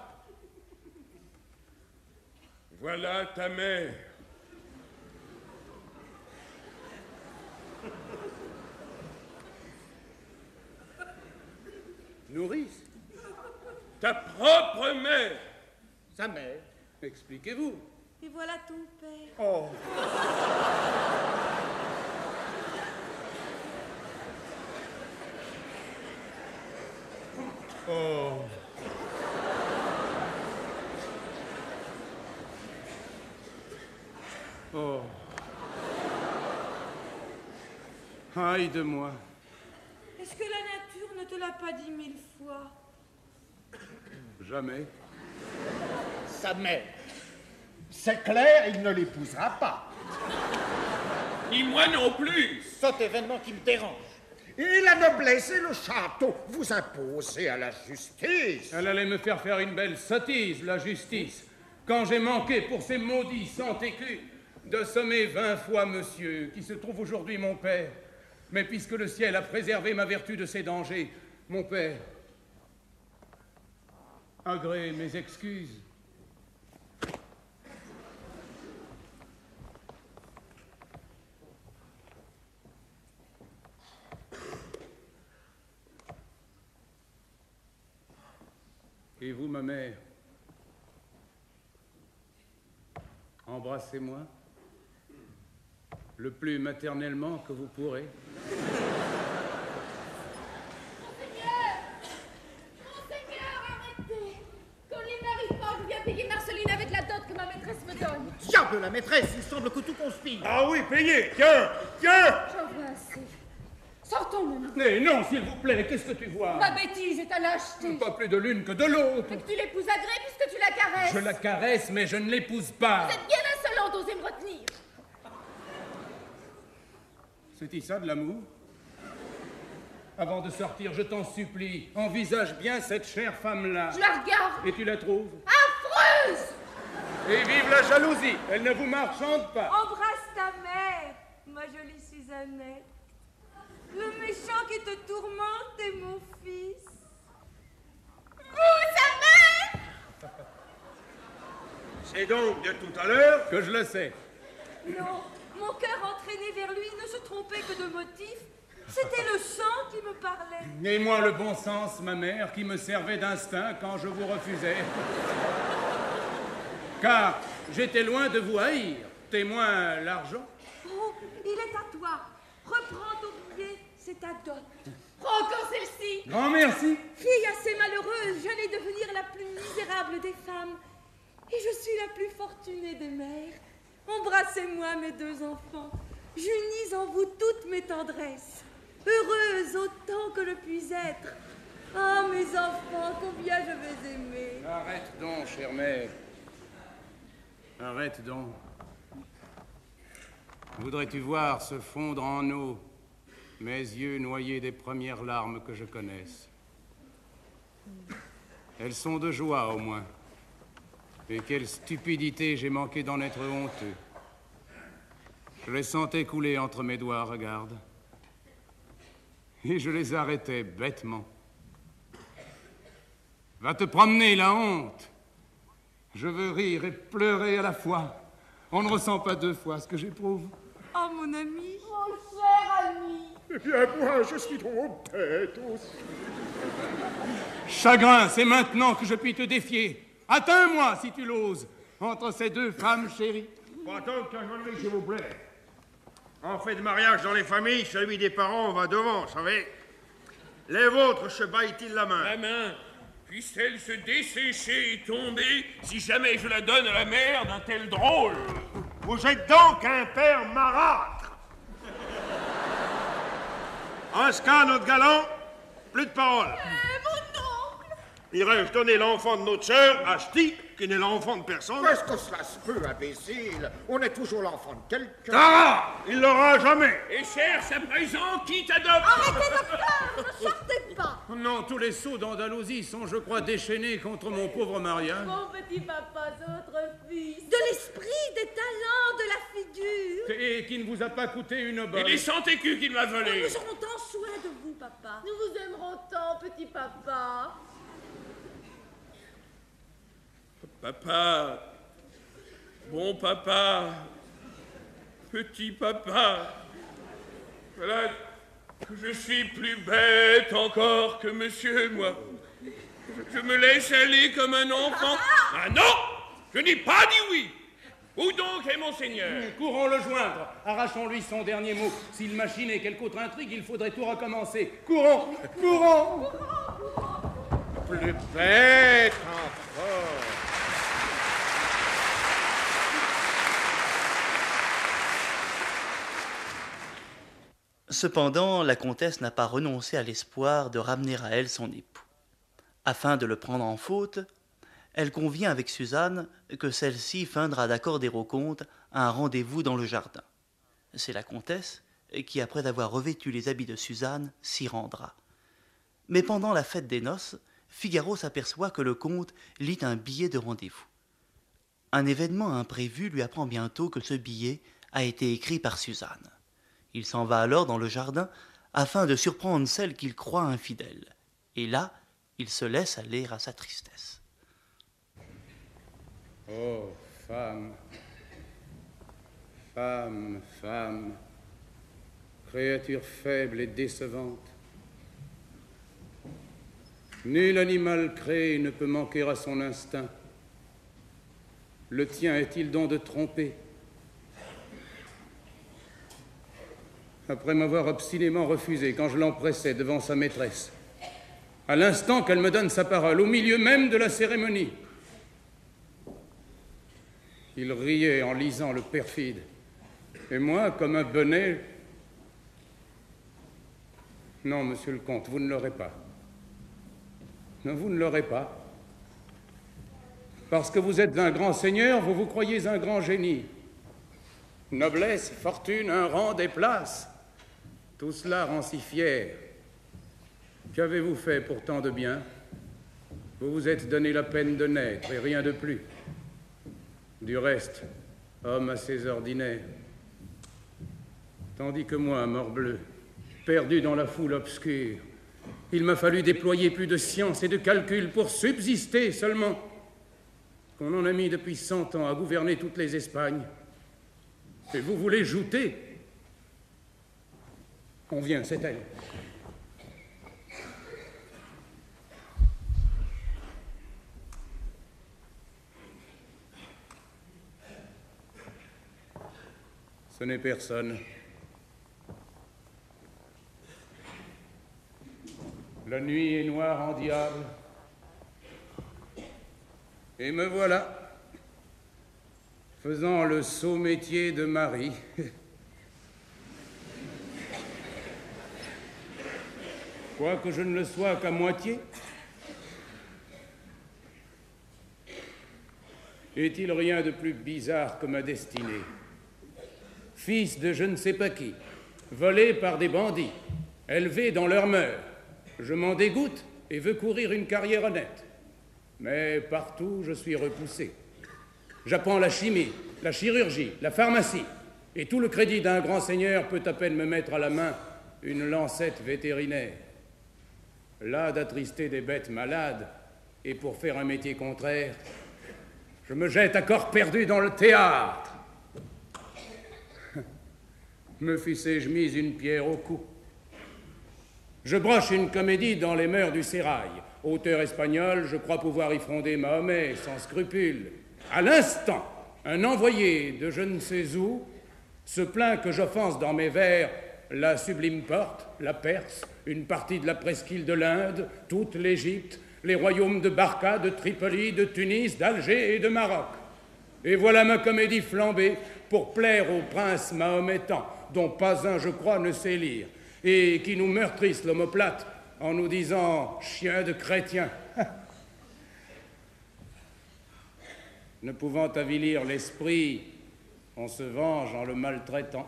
Voilà ta mère.
Nourrice?
Ta propre mère.
Sa mère.
Expliquez-vous.
Et voilà ton père.
Oh.
Oh. Oh. Aïe de moi.
Est-ce que la nature ne te l'a pas dit mille fois?
Jamais.
Sa mère. C'est clair, il ne l'épousera pas.
Ni moi non plus.
Cet événement qui me dérange.
Et la noblesse et le château vous imposez à la justice.
Elle allait me faire faire une belle sottise, la justice, quand j'ai manqué pour ces maudits cent écus de sommer vingt fois monsieur, qui se trouve aujourd'hui mon père. Mais puisque le ciel a préservé ma vertu de ces dangers, mon père, agrée mes excuses. Et vous, ma mère, embrassez-moi le plus maternellement que vous pourrez.
Monseigneur! Monseigneur, arrêtez! Colline n'arrive pas, je viens payer Marceline avec la dot que ma maîtresse me donne.
Diable, la maîtresse, il semble que tout conspire.
Ah oui, payez, tiens, tiens.
J'en vois assez. Sortons maintenant.
Mais non, s'il vous plaît, qu'est-ce que tu vois?
Ma bêtise est à lâcheté.
Pas plus de l'une que de l'autre.
Et que tu l'épouses à gré puisque tu la caresses.
Je la caresse, mais je ne l'épouse pas.
Vous êtes bien insolent d'oser me retenir.
C'est-il ça de l'amour? Avant de sortir, je t'en supplie, envisage bien cette chère femme-là.
Je la regarde.
Et tu la trouves?
Affreuse!
Et vive la jalousie! Elle ne vous marchande pas.
Embrasse ta mère, ma jolie Suzannette. Le méchant qui te tourmente est mon fils.
Vous, sa mère!
C'est donc de tout à l'heure
que je le sais.
Non, mon cœur entraîné vers lui ne se trompait que de motif. C'était le sang qui me parlait.
Et moi le bon sens, ma mère, qui me servait d'instinct quand je vous refusais. Car j'étais loin de vous haïr. Témoin l'argent.
Oh, il est à toi. Reprends ton billet, c'est ta dot.
Prends encore celle-ci.
Grand merci.
Fille assez malheureuse, j'allais devenir la plus misérable des femmes. Et je suis la plus fortunée des mères. Embrassez-moi, mes deux enfants. J'unis en vous toutes mes tendresses. Heureuse autant que je puis être. Ah, mes enfants, combien je vais aimer.
Arrête donc, chère mère. Arrête donc. Voudrais-tu voir se fondre en eau mes yeux noyés des premières larmes que je connaisse? Elles sont de joie, au moins. Et quelle stupidité, j'ai manqué d'en être honteux. Je les sentais couler entre mes doigts, regarde. Et je les arrêtais bêtement. Va te promener, la honte. Je veux rire et pleurer à la fois. On ne ressent pas deux fois ce que j'éprouve.
Oh, mon ami.
Mon cher ami.
Eh bien, moi, je suis donc tête aussi.
Chagrin, c'est maintenant que je puis te défier. Atteins-moi, si tu l'oses, entre ces deux femmes chéries.
Pas tant qu'un journée, s'il vous plaît. En fait de mariage dans les familles, celui des parents va devant, vous savez. Les vôtres se baillent-ils la main?
La main, puisse-t-elle se dessécher et tomber si jamais je la donne à la mère d'un tel drôle?
Vous êtes donc un père marâtre. En ce cas, notre galant, plus de paroles.
Euh, mon oncle.
Irais-je donner l'enfant de notre sœur à Ch'ti, qui n'est l'enfant de personne?
Est-ce que cela se peut, imbécile? On est toujours l'enfant de quelqu'un.
Ah! Il l'aura jamais.
Et cherche à présent qui t'adopte.
Arrêtez, docteur, ne sortez pas.
Non, tous les sots d'Andalousie sont, je crois, déchaînés contre mon pauvre Maria.
Mon petit papa, autre fils.
De l'esprit, des talents, de la figure.
Et qui ne vous a pas coûté une
Et
bonne.
les cent écus qu'il m'a volés.
Nous aurons tant soin de vous, papa.
Nous vous aimerons tant, petit papa.
Papa, bon papa, petit papa, voilà que je suis plus bête encore que monsieur, moi. Je, je me laisse aller comme un enfant. Ah non, je n'ai pas dit oui.
Où donc est monseigneur? Courons le joindre, arrachons-lui son dernier mot. S'il machinait quelque autre intrigue, il faudrait tout recommencer. Courons, courons.
Plus bête encore.
Cependant, la comtesse n'a pas renoncé à l'espoir de ramener à elle son époux. Afin de le prendre en faute, elle convient avec Suzanne que celle-ci feindra d'accorder au comte un rendez-vous dans le jardin. C'est la comtesse qui, après avoir revêtu les habits de Suzanne, s'y rendra. Mais pendant la fête des noces, Figaro s'aperçoit que le comte lit un billet de rendez-vous. Un événement imprévu lui apprend bientôt que ce billet a été écrit par Suzanne. Il s'en va alors dans le jardin afin de surprendre celle qu'il croit infidèle. Et là, il se laisse aller à sa tristesse.
Oh, femme, femme, femme, créature faible et décevante. Nul animal créé ne peut manquer à son instinct. Le tien est-il donc de tromper? Après m'avoir obstinément refusé quand je l'empressais devant sa maîtresse, à l'instant qu'elle me donne sa parole, au milieu même de la cérémonie, il riait en lisant le perfide. Et moi, comme un bonnet... Non, monsieur le comte, vous ne l'aurez pas. Non, vous ne l'aurez pas. Parce que vous êtes un grand seigneur, vous vous croyez un grand génie. Noblesse, fortune, un rang, des places. Tout cela rend si fier. Qu'avez-vous fait pour tant de bien? Vous vous êtes donné la peine de naître et rien de plus. Du reste, homme assez ordinaire. Tandis que moi, morbleu, perdu dans la foule obscure, il m'a fallu déployer plus de science et de calcul pour subsister seulement. Qu'on en a mis depuis cent ans à gouverner toutes les Espagnes. Et vous voulez jouter? On vient, c'est elle. Ce n'est personne. La nuit est noire en diable. Et me voilà, faisant le sot métier de mari. Quoique je ne le sois qu'à moitié. Est-il rien de plus bizarre que ma destinée? Fils de je ne sais pas qui, volé par des bandits, élevé dans leurs mœurs, je m'en dégoûte et veux courir une carrière honnête. Mais partout, je suis repoussé. J'apprends la chimie, la chirurgie, la pharmacie, et tout le crédit d'un grand seigneur peut à peine me mettre à la main une lancette vétérinaire. Là, d'attrister des bêtes malades, et pour faire un métier contraire, je me jette à corps perdu dans le théâtre. Me fussé-je mis une pierre au cou. Je broche une comédie dans les mœurs du sérail. Auteur espagnol, je crois pouvoir y fronder Mahomet sans scrupule. À l'instant, un envoyé de je ne sais où se plaint que j'offense dans mes vers la sublime porte, la Perse, une partie de la presqu'île de l'Inde, toute l'Égypte, les royaumes de Barca, de Tripoli, de Tunis, d'Alger et de Maroc. Et voilà ma comédie flambée pour plaire aux princes mahométans, dont pas un, je crois, ne sait lire, et qui nous meurtrissent l'omoplate en nous disant « chien de chrétien ». Ne pouvant avilir l'esprit, on se venge en le maltraitant.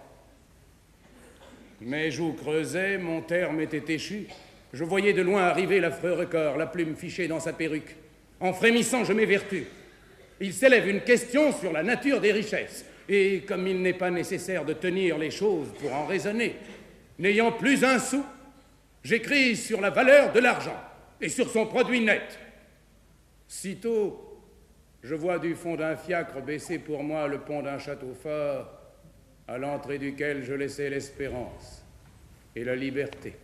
Mes joues creusaient, mon terme était échu. Je voyais de loin arriver l'affreux record, la plume fichée dans sa perruque. En frémissant, je m'évertue. Il s'élève une question sur la nature des richesses. Et comme il n'est pas nécessaire de tenir les choses pour en raisonner, n'ayant plus un sou, j'écris sur la valeur de l'argent et sur son produit net. Sitôt, je vois du fond d'un fiacre baisser pour moi le pont d'un château fort, à l'entrée duquel je laissais l'espérance et la liberté.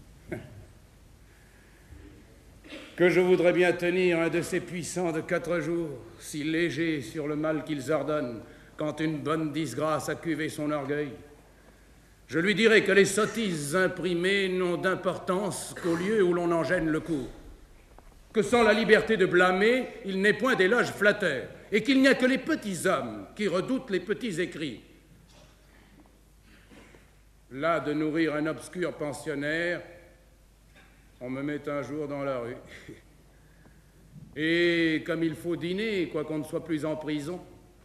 Que je voudrais bien tenir un de ces puissants de quatre jours, si légers sur le mal qu'ils ordonnent, quand une bonne disgrâce a cuvé son orgueil. Je lui dirai que les sottises imprimées n'ont d'importance qu'au lieu où l'on en gêne le cours, que sans la liberté de blâmer, il n'est point d'éloge flatteur, et qu'il n'y a que les petits hommes qui redoutent les petits écrits. Là, de nourrir un obscur pensionnaire, on me met un jour dans la rue. Et comme il faut dîner, quoiqu'on ne soit plus en prison,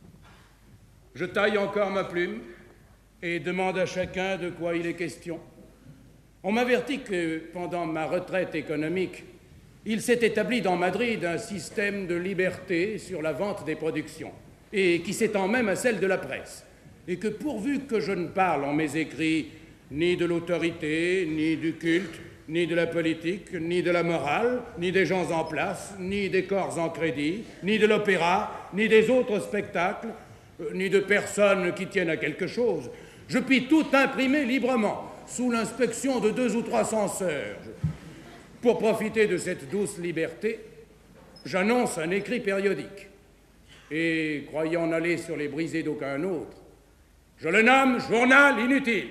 je taille encore ma plume et demande à chacun de quoi il est question. On m'avertit que, pendant ma retraite économique, il s'est établi dans Madrid un système de liberté sur la vente des productions, et qui s'étend même à celle de la presse, et que pourvu que je ne parle en mes écrits ni de l'autorité, ni du culte, ni de la politique, ni de la morale, ni des gens en place, ni des corps en crédit, ni de l'opéra, ni des autres spectacles, euh, ni de personnes qui tiennent à quelque chose, je puis tout imprimer librement, sous l'inspection de deux ou trois censeurs. Pour profiter de cette douce liberté, j'annonce un écrit périodique. Et, croyant n'aller sur les brisées d'aucun autre, je le nomme Journal Inutile.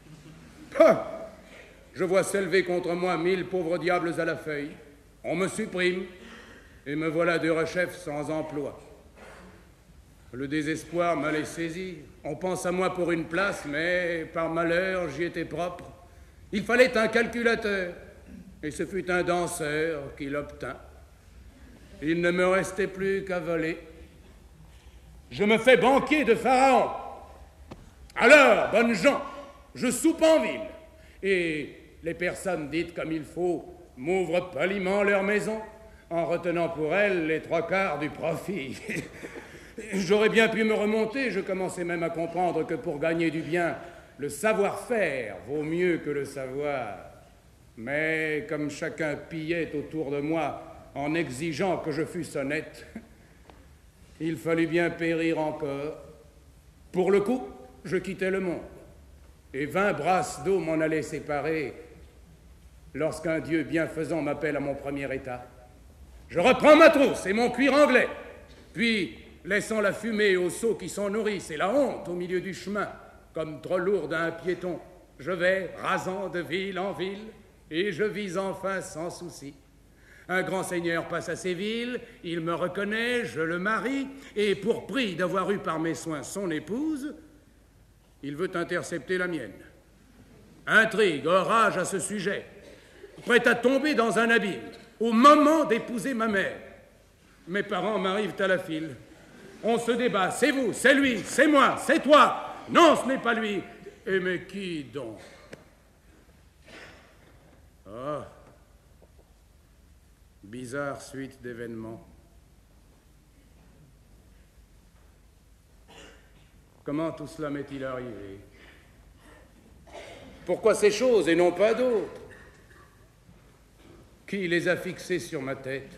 Ah, je vois s'élever contre moi mille pauvres diables à la feuille. On me supprime, et me voilà de rechef sans emploi. Le désespoir m'allait saisir. On pense à moi pour une place, mais par malheur, j'y étais propre. Il fallait un calculateur, et ce fut un danseur qui l'obtint. Il ne me restait plus qu'à voler. Je me fais banquier de Pharaon. Alors, bonnes gens, je soupe en ville, et les personnes dites comme il faut m'ouvrent poliment leur maison, en retenant pour elles les trois quarts du profit. J'aurais bien pu me remonter, je commençais même à comprendre que pour gagner du bien, le savoir-faire vaut mieux que le savoir. Mais comme chacun pillait autour de moi en exigeant que je fusse honnête, il fallut bien périr encore. Pour le coup, je quittais le monde, et vingt brasses d'eau m'en allaient séparer lorsqu'un Dieu bienfaisant m'appelle à mon premier état. Je reprends ma trousse et mon cuir anglais, puis, laissant la fumée aux sots qui s'en nourrissent et la honte au milieu du chemin, comme trop lourde à un piéton, je vais, rasant de ville en ville, et je vis enfin sans souci. Un grand seigneur passe à Séville, il me reconnaît, je le marie, et pour prix d'avoir eu par mes soins son épouse, il veut intercepter la mienne. Intrigue, orage à ce sujet, prêt à tomber dans un abîme, au moment d'épouser ma mère. Mes parents m'arrivent à la file. On se débat, c'est vous, c'est lui, c'est moi, c'est toi. Non, ce n'est pas lui. Et mais qui donc? Ah, bizarre suite d'événements. Comment tout cela m'est-il arrivé? Pourquoi ces choses et non pas d'autres? Qui les a fixées sur ma tête?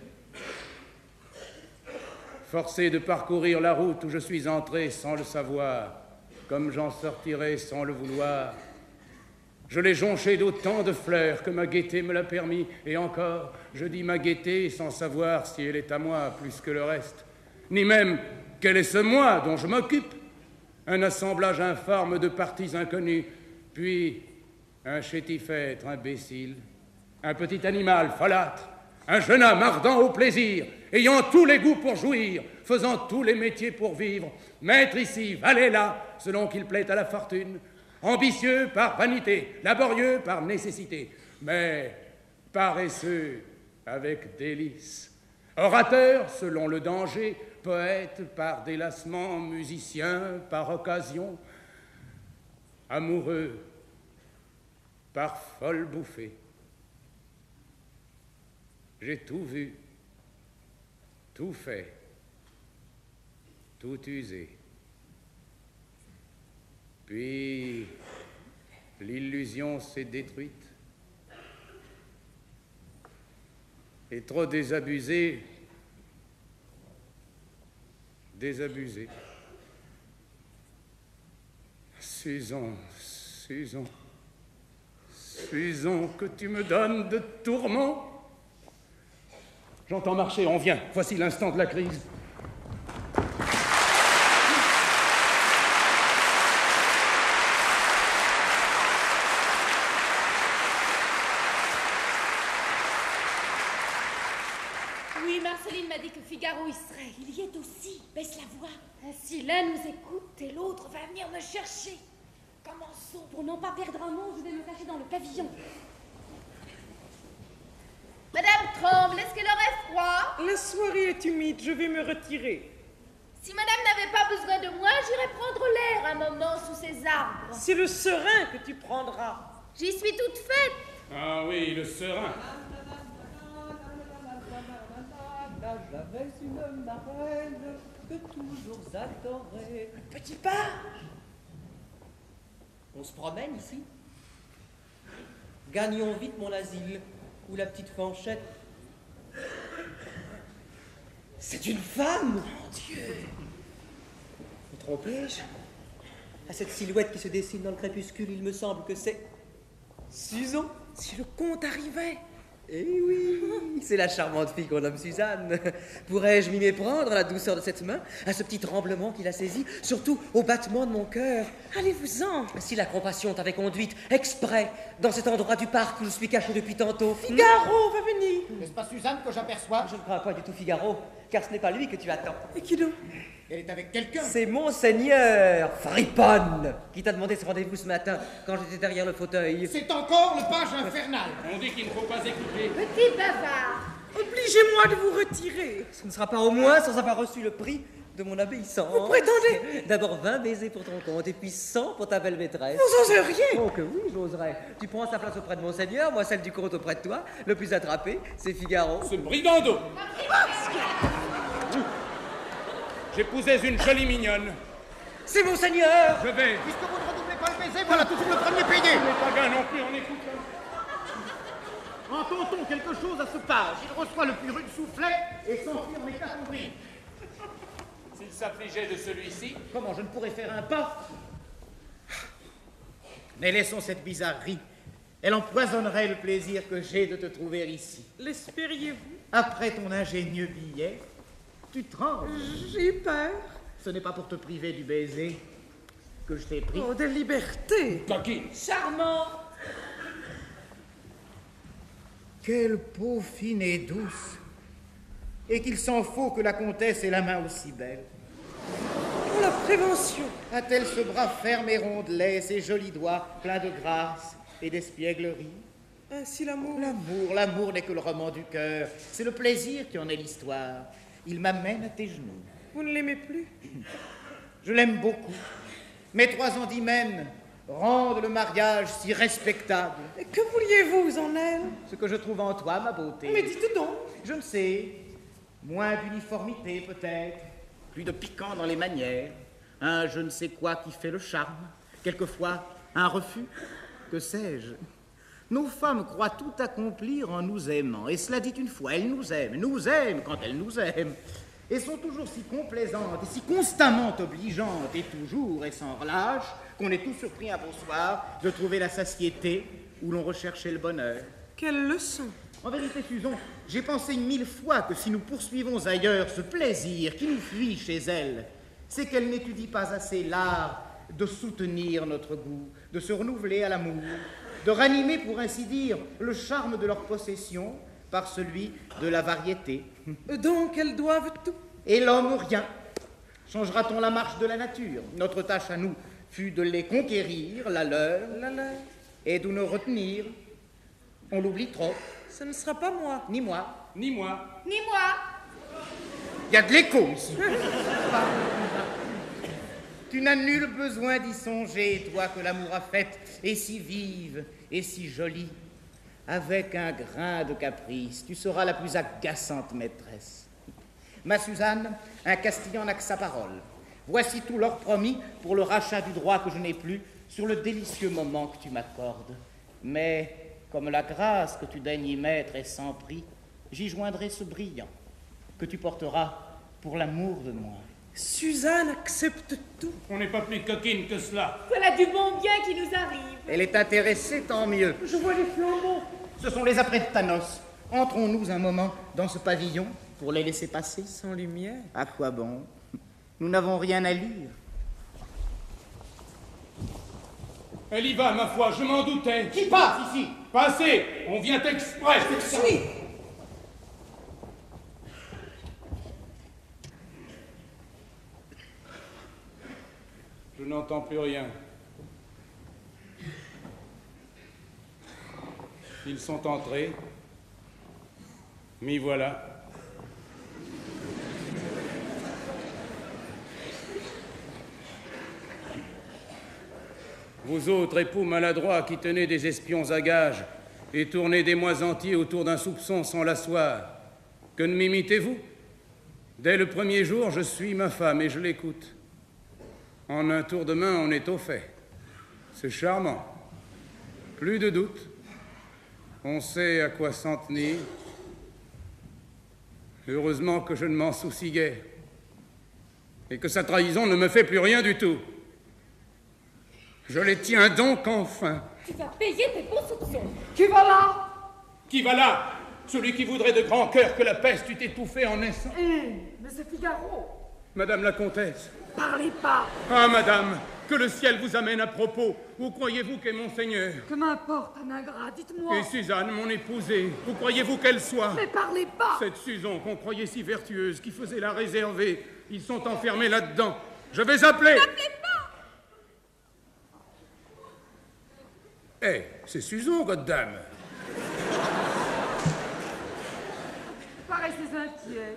Forcé de parcourir la route où je suis entré sans le savoir, comme j'en sortirai sans le vouloir. Je l'ai jonché d'autant de fleurs que ma gaieté me l'a permis, et encore, je dis ma gaieté sans savoir si elle est à moi plus que le reste, ni même quel est ce moi dont je m'occupe. Un assemblage informe de parties inconnues, puis un chétifêtre imbécile, un petit animal folâtre, un jeune homme ardent au plaisir, ayant tous les goûts pour jouir, faisant tous les métiers pour vivre, maître ici, valet là, selon qu'il plaît à la fortune, ambitieux par vanité, laborieux par nécessité, mais paresseux avec délice, orateur selon le danger, poète par délassement, musicien par occasion, amoureux par folle bouffée. J'ai tout vu, tout fait, tout usé. Puis, l'illusion s'est détruite. Et trop désabusé, désabusé. Susan, Susan, Susan, que tu me donnes de tourments. J'entends marcher, on vient. Voici l'instant de la crise.
Si l'un nous écoute et l'autre va venir me chercher. Commençons. Pour n'en pas perdre un mot, je vais me cacher dans le pavillon. Madame Tremble, est-ce qu'elle aurait froid?
La soirée est humide, je vais me retirer.
Si madame n'avait pas besoin de moi, j'irai prendre l'air un moment sous ces arbres.
C'est le serin que tu prendras.
J'y suis toute faite.
Ah oui, le serin.
J'avais une marraine que toujours adorait.
Petit pas.
On se promène ici. Gagnons vite mon asile, où la petite Fanchette. C'est une femme! Mon Dieu! Me trompais-je? À cette silhouette qui se dessine dans le crépuscule, il me semble que c'est Suzanne.
Si le comte arrivait!
Eh oui, c'est la charmante fille qu'on nomme Suzanne. Pourrais-je m'y méprendre à la douceur de cette main, à ce petit tremblement qui la saisit, surtout au battement de mon cœur?
Allez-vous-en!
Si la compassion t'avait conduite exprès dans cet endroit du parc où je suis caché depuis tantôt.
Figaro va venir!
N'est-ce pas Suzanne que j'aperçois?
Je ne crois pas du tout Figaro, car ce n'est pas lui que tu attends.
Et qui donc?
Elle est avec quelqu'un.
C'est Monseigneur Friponne qui t'a demandé ce rendez-vous ce matin quand j'étais derrière le fauteuil.
C'est encore le page infernal.
On dit qu'il ne faut pas écouter.
Petit bavard.
Obligez-moi de vous retirer.
Ce ne sera pas au moins sans avoir reçu le prix de mon obéissance.
Vous prétendez?
D'abord vingt baisers pour ton compte et puis cent pour ta belle maîtresse.
Vous oseriez?
Oh que oui, j'oserais. Tu prends sa place auprès de Monseigneur, moi celle du comte auprès de toi. Le plus attrapé, c'est Figaro.
Ce brigando. J'épousais une jolie mignonne.
C'est Monseigneur.
Je vais.
Puisque vous ne redoublez pas le baiser, voilà toujours le premier payé.
On n'est pas gain non plus, on écoute.
Entend-on quelque chose à ce page? Il reçoit le plus rude soufflet et s'enfuir mes cassonneries.
S'il s'affligeait de celui-ci.
Comment je ne pourrais faire un pas? Mais laissons cette bizarrerie. Elle empoisonnerait le plaisir que j'ai de te trouver ici.
L'espériez-vous?
Après ton ingénieux billet, tu trembles.
J'ai peur.
Ce n'est pas pour te priver du baiser que je t'ai pris.
Oh, de liberté.
Coquine.
Charmant.
Quelle peau fine et douce. Et qu'il s'en faut que la comtesse ait la main aussi belle.
Pour la prévention.
A-t-elle ce bras ferme et rondelet, ces jolis doigts pleins de grâce et d'espièglerie?
Ainsi l'amour.
L'amour, l'amour n'est que le roman du cœur. C'est le plaisir qui en est l'histoire. Il m'amène à tes genoux.
Vous ne l'aimez plus?
Je l'aime beaucoup. Mes trois ans d'hymen rendent le mariage si respectable.
Et que vouliez-vous en elle?
Ce que je trouve en toi, ma beauté.
Mais dites donc.
Je ne sais. Moins d'uniformité, peut-être. Plus de piquant dans les manières. Un je ne sais quoi qui fait le charme. Quelquefois, un refus. Que sais-je? Nos femmes croient tout accomplir en nous aimant. Et cela dit une fois, elles nous aiment. Nous aiment quand elles nous aiment. Et sont toujours si complaisantes et si constamment obligeantes et toujours et sans relâche qu'on est tout surpris un beau soir de trouver la satiété où l'on recherchait le bonheur.
Quelle leçon!
En vérité, Suzon, j'ai pensé mille fois que si nous poursuivons ailleurs ce plaisir qui nous fuit chez elles, c'est qu'elles n'étudient pas assez l'art de soutenir notre goût, de se renouveler à l'amour, de ranimer, pour ainsi dire, le charme de leur possession par celui de la variété.
Donc elles doivent tout.
Et l'homme rien. Changera-t-on la marche de la nature? Notre tâche à nous fut de les conquérir, la leur,
La leur.
et de nous retenir. On l'oublie trop.
Ce ne sera pas moi.
Ni moi.
Ni moi.
Ni moi.
Il y a de l'écho ici. Tu n'as nul besoin d'y songer, toi que l'amour a faite est si vive et si jolie. Avec un grain de caprice, tu seras la plus agaçante maîtresse. Ma Suzanne, un Castillan n'a que sa parole. Voici tout l'or promis pour le rachat du droit que je n'ai plus sur le délicieux moment que tu m'accordes. Mais, comme la grâce que tu daignes y mettre est sans prix, j'y joindrai ce brillant que tu porteras pour l'amour de moi.
Suzanne accepte tout.
On n'est pas plus coquine que cela.
Voilà du bon bien qui nous arrive.
Elle est intéressée, tant mieux.
Je vois les flambeaux.
Ce sont les après de Thanos. Entrons-nous un moment dans ce pavillon pour les laisser passer.
Sans lumière.
À quoi bon? Nous n'avons rien à lire.
Elle y va, ma foi, je m'en doutais.
Qui passe ici?
Passez, on vient exprès.
Suis.
Je n'entends plus rien. Ils sont entrés. M'y voilà. Vous autres époux maladroits qui tenez des espions à gages et tournez des mois entiers autour d'un soupçon sans l'asseoir, que ne m'imitez-vous? Dès le premier jour, je suis ma femme et je l'écoute. En un tour de main, on est au fait. C'est charmant. Plus de doute. On sait à quoi s'en tenir. Heureusement que je ne m'en soucie guère. Et que sa trahison ne me fait plus rien du tout. Je les tiens donc enfin.
Tu vas payer tes bons soupçons.
Qui va là? Qui va là? Celui qui voudrait de grand cœur que la peste eût étouffé en naissant.
Hé, mais c'est Figaro.
Madame la comtesse.
Parlez pas.
Ah, madame, que le ciel vous amène à propos. Où croyez-vous qu'est Monseigneur?
Que m'importe, un ingrat, dites-moi.
Et Suzanne, mon épousée, où croyez-vous qu'elle soit?
Mais parlez pas.
Cette Susan qu'on croyait si vertueuse, qui faisait la réserver, ils sont enfermés là-dedans. Je vais appeler.
N'appelez pas.
Eh, c'est Susan, goddame.
Paraissez inquiet.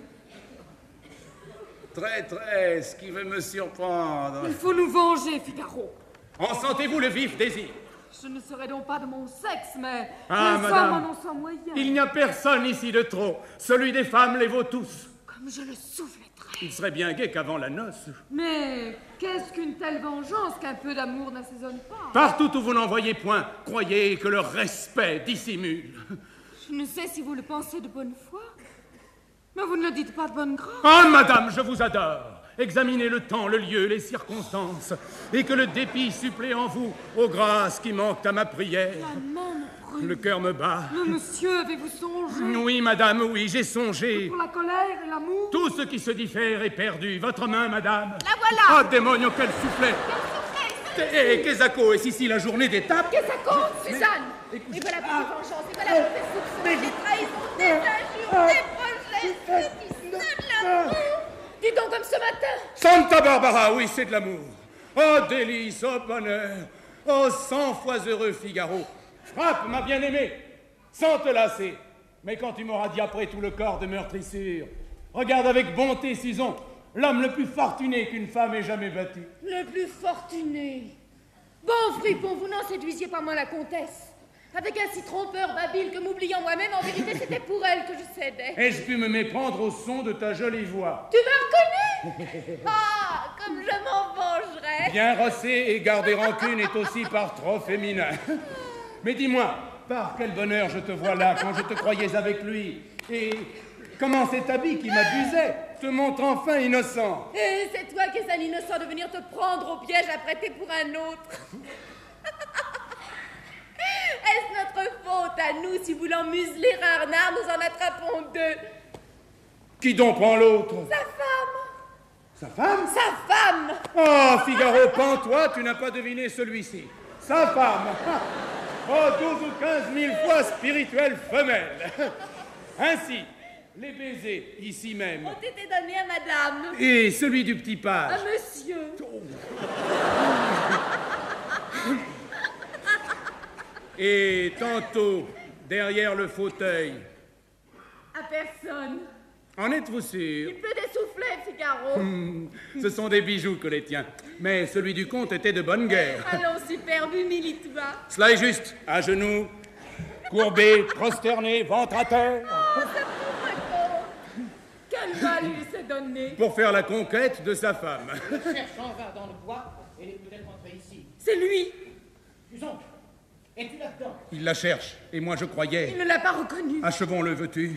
Traîtresse qui veut me surprendre.
Il faut nous venger, Figaro.
En sentez-vous le vif désir?
Je ne serai donc pas de mon sexe, mais
Ah,
les
madame,
hommes en ont sans moyen.
Il n'y a personne ici de trop. Celui des femmes les vaut tous.
Comme je le soufflerai.
Il serait bien gai qu'avant la noce.
Mais qu'est-ce qu'une telle vengeance qu'un peu d'amour n'assaisonne pas?
Partout où vous n'en voyez point, croyez que le respect dissimule.
Je ne sais si vous le pensez de bonne foi, mais vous ne le dites pas de bonne grâce.
Ah, madame, je vous adore. Examinez le temps, le lieu, les circonstances, et que le dépit supplée en vous aux grâces qui manquent à ma prière.
La main me brûle.
Le cœur me bat.
Mais monsieur, avez-vous songé?
Oui, madame, oui, j'ai songé.
Pour la colère et l'amour?
Tout ce qui se diffère est perdu. Votre main, madame.
La voilà.
Ah, démonio, quel soufflet. Eh, Kesako, est ici la journée d'étape?
Kesako, Suzanne. Et voilà pour tes vengeances, et voilà pour tes soupçons, des trahisons, des injures, des projets, ceux qui sonnent l'amour. Dis donc comme ce matin.
Santa Barbara, oui, c'est de l'amour. Oh, délice, oh, bonheur. Oh, cent fois heureux, Figaro. Frappe, ma bien-aimée, sans te lasser. Mais quand tu m'auras dit après tout le corps de meurtrissure, regarde avec bonté, Susan, l'homme le plus fortuné qu'une femme ait jamais battu.
Le plus fortuné. Bon, fripon, vous n'en séduisiez pas moins la comtesse. Avec un si trompeur babile que m'oubliant moi-même, en vérité, c'était pour elle que je cédais.
Ai-je pu me méprendre au son de ta jolie voix?
Tu m'as reconnu? Ah, comme je m'en vengerais.
Bien rosser et garder rancune est aussi par trop féminin. Mais dis-moi, par quel bonheur je te vois là quand je te croyais avec lui? Et comment cet habit qui m'abusait te montre enfin innocent?
Et c'est toi qui es un innocent de venir te prendre au piège à prêter pour un autre. Est-ce notre faute à nous si voulant museler un renard, nous en attrapons deux?
Qui donc prend l'autre?
Sa femme.
Sa femme?
Sa femme.
Oh, Figaro, pends-toi, tu n'as pas deviné celui-ci. Sa femme. Oh, douze ou quinze mille fois spirituelle femelle. Ainsi, les baisers, ici même.
Ont été donnés à madame.
Et celui du petit page.
À monsieur.
Et tantôt, derrière le fauteuil.
À personne.
En êtes-vous sûr?
Il peut dessouffler, Figaro.
Hum, ce sont des bijoux que les tiens. Mais celui du comte était de bonne guerre.
Allons, superbe, humilie-toi.
Cela est juste. À genoux, courbé, prosterné, ventre à terre.
Oh, ce pauvre con. Quel mal il s'est donné.
Pour faire la conquête de sa femme.
Je cherche en vain dans le bois, elle est peut-être entrée ici.
C'est lui.
Susan, es-tu là-dedans?
Il la cherche, et moi je croyais.
Il ne l'a pas reconnu.
Achevons-le, veux-tu?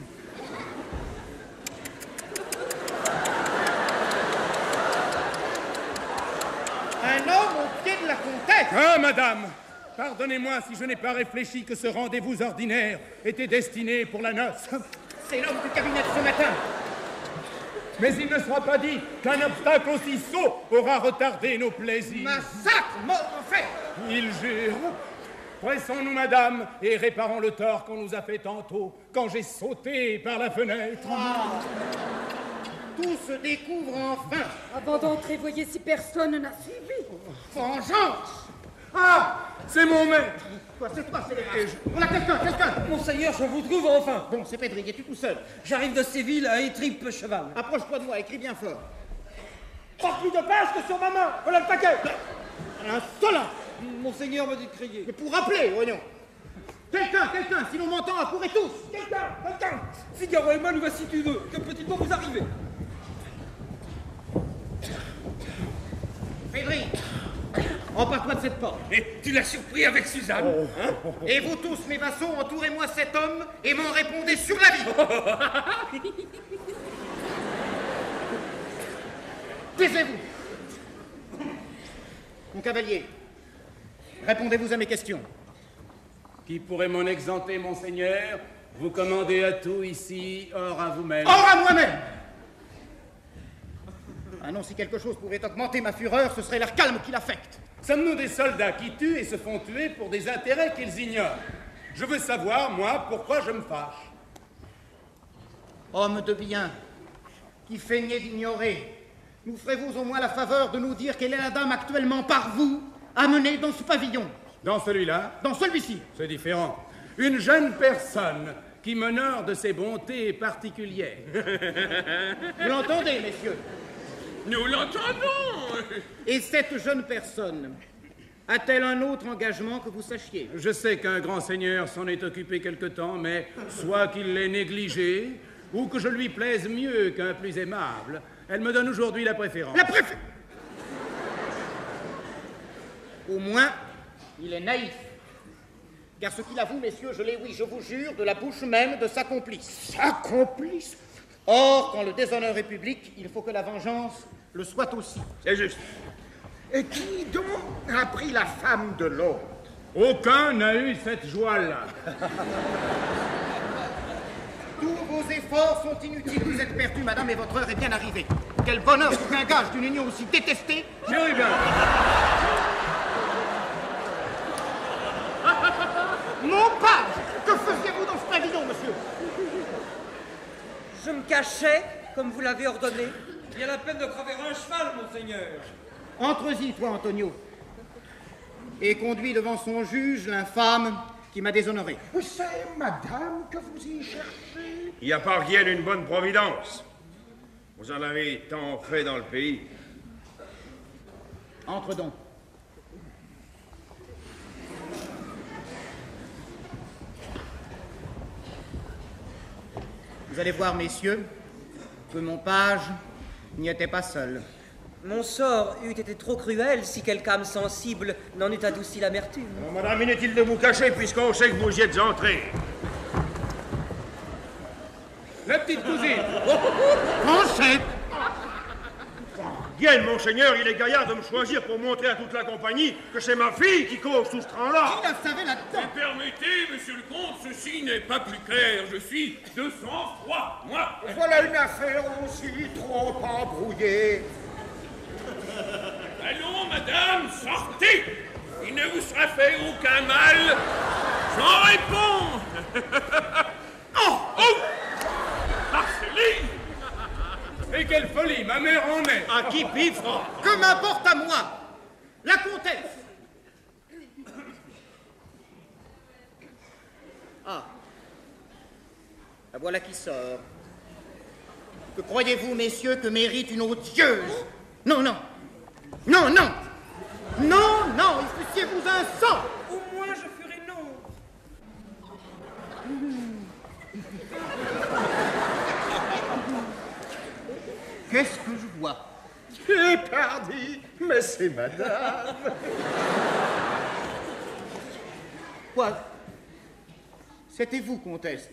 Un homme au pied de la comtesse.
Ah, madame, pardonnez-moi si je n'ai pas réfléchi que ce rendez-vous ordinaire était destiné pour la noce.
C'est l'homme du cabinet de ce matin.
Mais il ne sera pas dit qu'un obstacle aussi sot aura retardé nos plaisirs.
Massacre, mort en fait.
Il jure. Pressons-nous, madame, et réparons le tort qu'on nous a fait tantôt, quand j'ai sauté par la fenêtre.
Ah. Tout se découvre enfin.
Avant d'entrer, voyez si personne n'a suivi.
Vengeance.
Ah, c'est mon maître.
Quoi, c'est toi, c'est les On a quelqu'un, quelqu'un.
Monseigneur, je vous trouve enfin.
Bon, c'est Pedrigue, es-tu tout seul?
J'arrive de Séville à Étripe cheval.
Approche-toi de moi, écris bien fort.
Pas plus de pages que sur ma main. Voilà le paquet.
Insolent.
Monseigneur me dit de crier.
Mais pour rappeler, voyons. Quelqu'un, quelqu'un, si l'on m'entend, accourez tous.
Quelqu'un, quelqu'un. Figaro et moi, nous voici tous deux. Que petit-on vous arrivez?
Pedrigue, empare-toi de cette porte.
Et tu l'as surpris avec Suzanne, hein?
Et vous tous, mes vassaux, entourez-moi cet homme et m'en répondez sur la vie. Taisez-vous. Mon cavalier, répondez-vous à mes questions.
Qui pourrait m'en exempter, monseigneur? Vous commandez à tout ici, or à vous-même.
Or à moi-même. Ah non, si quelque chose pouvait augmenter ma fureur, ce serait l'air calme qui l'affecte.
Sommes-nous des soldats qui tuent et se font tuer pour des intérêts qu'ils ignorent? Je veux savoir, moi, pourquoi je me fâche.
Homme de bien, qui feignez d'ignorer, nous ferez-vous au moins la faveur de nous dire quelle est la dame actuellement par vous amenée dans ce pavillon?
Dans celui-là?
Dans celui-ci.
C'est différent. Une jeune personne qui m'honore de ses bontés particulières.
Vous l'entendez, messieurs?
Nous l'entendons.
Et cette jeune personne a-t-elle un autre engagement que vous sachiez?
Je sais qu'un grand seigneur s'en est occupé quelque temps, mais soit qu'il l'ait négligé, ou que je lui plaise mieux qu'un plus aimable, elle me donne aujourd'hui la préférence.
La préférence? Au moins, il est naïf. Car ce qu'il avoue, messieurs, je l'ai, oui, je vous jure, de la bouche même de sa complice.
Sa complice?
Or, quand le déshonneur est public, il faut que la vengeance le soit aussi.
C'est juste.
Et qui donc a pris la femme de l'autre?
Aucun n'a eu cette joie-là.
Tous vos efforts sont inutiles. Vous êtes perdus, madame, et votre heure est bien arrivée. Quel bonheur qu'un gage d'une union aussi détestée.
Chérubin.
Mon page! Que faisiez-vous dans ce pavillon, monsieur?
Je me cachais, comme vous l'avez ordonné. Il y a la peine de crever un cheval, monseigneur.
Entre-y, toi, Antonio, et conduis devant son juge l'infâme qui m'a déshonoré.
C'est madame que vous y cherchez?
Il n'y a pas rien d'une bonne providence. Vous en avez tant fait dans le pays.
Entre donc. Vous allez voir, messieurs, que mon page n'y était pas seul.
Mon sort eût été trop cruel si quelque âme sensible n'en eût adouci l'amertume.
Alors, madame, inutile de vous cacher puisqu'on sait que vous y êtes entrés.
La petite cousine.
Pensez!
Bien, monseigneur, il est gaillard de me choisir pour montrer à toute la compagnie que c'est ma fille qui cause tout ce train-là.
Qui la savait là-dedans?
Permettez, monsieur le comte, ceci n'est pas plus clair. Je suis de sang-froid, moi.
Voilà une affaire aussi trop embrouillée.
Allons, madame, sortez. Il ne vous sera fait aucun mal. J'en réponds. Oh, oh Marceline.
Et quelle folie, ma mère en est.
À qui pifre? Que m'importe à moi? La comtesse. Ah. La voilà qui sort. Que croyez-vous, messieurs, que mérite une odieuse? Non, non. Non, non. Non, non, fussiez-vous un sang.
Au moins, je ferai non.
Qu'est-ce que je vois?
Eh, pardi, mais c'est madame.
Quoi? C'était vous, comtesse.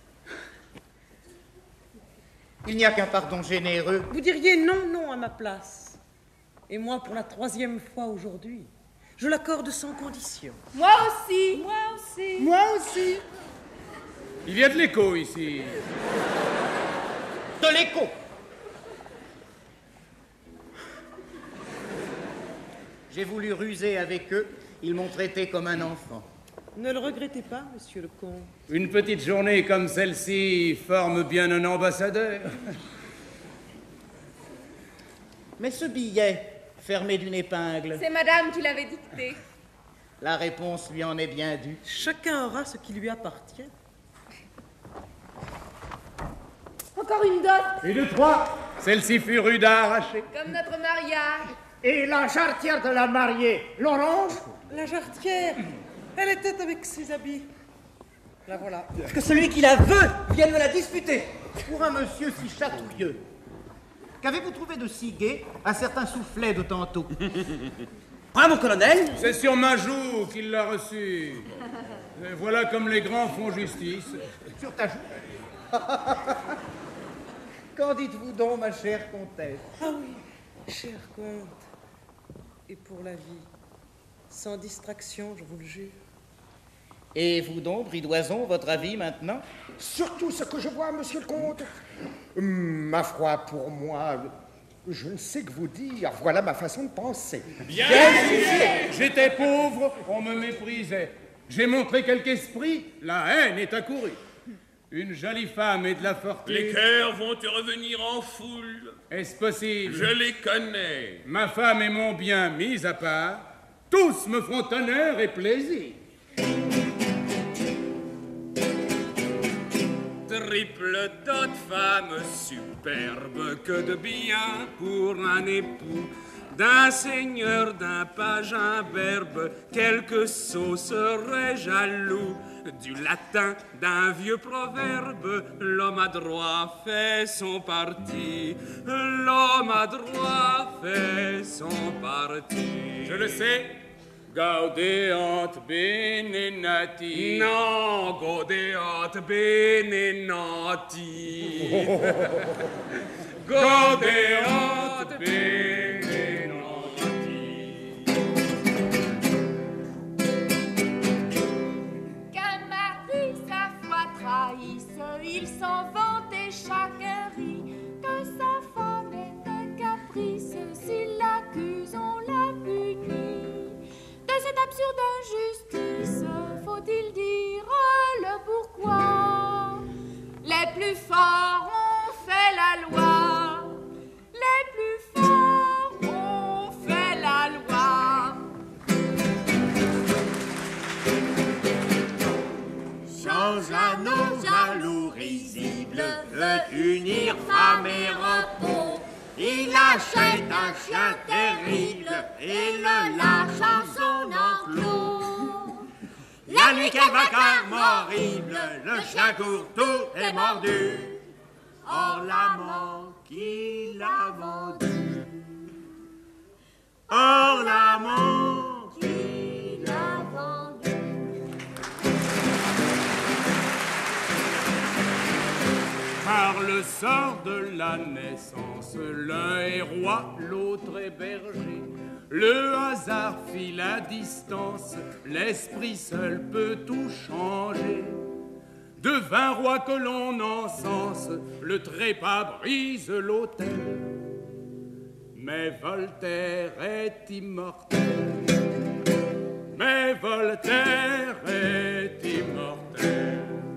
Il n'y a qu'un pardon généreux.
Vous diriez non, non à ma place. Et moi, pour la troisième fois aujourd'hui, je l'accorde sans condition.
Moi aussi.
Moi aussi.
Moi aussi.
Il y a de l'écho ici.
De l'écho. J'ai voulu ruser avec eux. Ils m'ont traité comme un enfant.
Ne le regrettez pas, monsieur le comte.
Une petite journée comme celle-ci forme bien un ambassadeur.
Mais ce billet, fermé d'une épingle,
C'est madame qui l'avait dicté.
la réponse lui en est bien due.
Chacun aura ce qui lui appartient.
Encore une dot,
Et de trois, celle-ci fut rude à arracher.
comme notre mariage.
Et la jarretière de la mariée, l'orange?
La jarretière, elle était avec ses habits. La voilà.
Que celui qui la veut vienne me la disputer.
Pour un monsieur si chatouilleux, qu'avez-vous trouvé de si gai un certain soufflet de tantôt?
Hein, mon colonel?
C'est sur ma joue qu'il l'a reçu. Et voilà comme les grands font justice.
Sur ta joue? Qu'en dites-vous donc, ma chère comtesse?
Ah oui, cher comte. Et pour la vie, sans distraction, je vous le jure.
Et vous donc, Bridoison, votre avis maintenant?
Surtout ce que je vois, monsieur le comte. Hum, Ma foi, pour moi, je ne sais que vous dire. Voilà ma façon de penser.
Bien, j'étais pauvre, on me méprisait. J'ai montré quelque esprit, la haine est accourue. Une jolie femme et de la fortune.
Les cœurs vont te revenir en foule.
Est-ce possible?
Je les connais.
Ma femme et mon bien mis à part, tous me font honneur et plaisir.
Triple dot, femme superbe, que de bien pour un époux. D'un seigneur, d'un page imberbe, quelque sot serait jaloux. Du latin, d'un vieux proverbe, l'homme adroit fait son parti. L'homme adroit fait son parti.
Je le sais. Gaudeant bene nati.
Non, gaudeat bene nati.
Gaudeat bene nati.
Qu'un mari sa foi trahisse, il s'en vante et chacun rit. Que sa femme est un caprice, s'il l'accuse, on la punit. De cette absurde injustice, faut-il dire le pourquoi? Les plus forts ont fait la loi. Les plus forts ont fait la loi.
Sans anneaux jaloux risibles, veut unir femme et repos. Il achète un chien terrible et le lâche en son enclos. La nuit qu'elle va calme horrible, le chien court tout est mordu. Or l'amant qui l'a vendu. Or l'amant qui l'a vendu.
Par le sort de la naissance, l'un est roi, l'autre est berger. Le hasard fit la distance, l'esprit seul peut tout changer. De vingt rois que l'on encense, le trépas brise l'autel. Mais Voltaire est immortel. Mais Voltaire est immortel.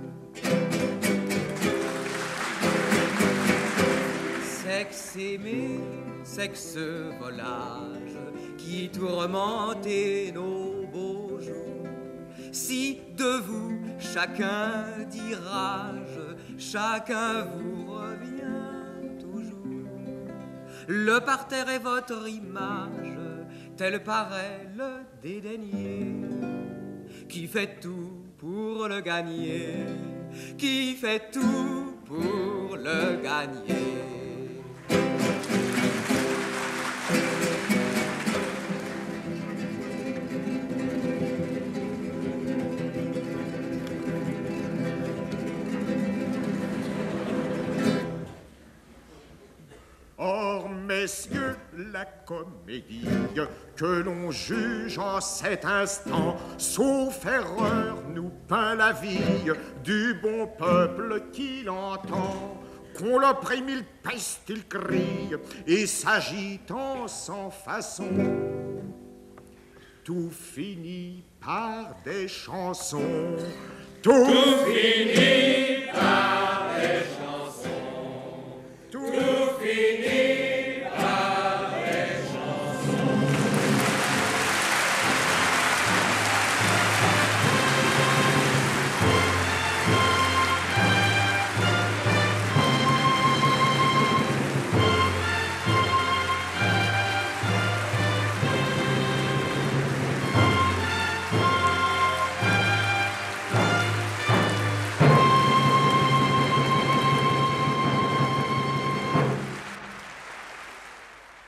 Sexe aimé, sexe volage, qui tourmentez nos beaux jours. Si de vous chacun dit rage, chacun vous revient toujours. Le parterre est votre image, tel paraît le dédaigner, qui fait tout pour le gagner, qui fait tout pour le gagner.
Or, messieurs, la comédie que l'on juge en cet instant, sauf erreur, nous peint la vie du bon peuple qui l'entend. Qu'on l'opprime, il peste, il crie, et s'agitant sans façon, tout finit par des chansons. Tout,
Tout finit par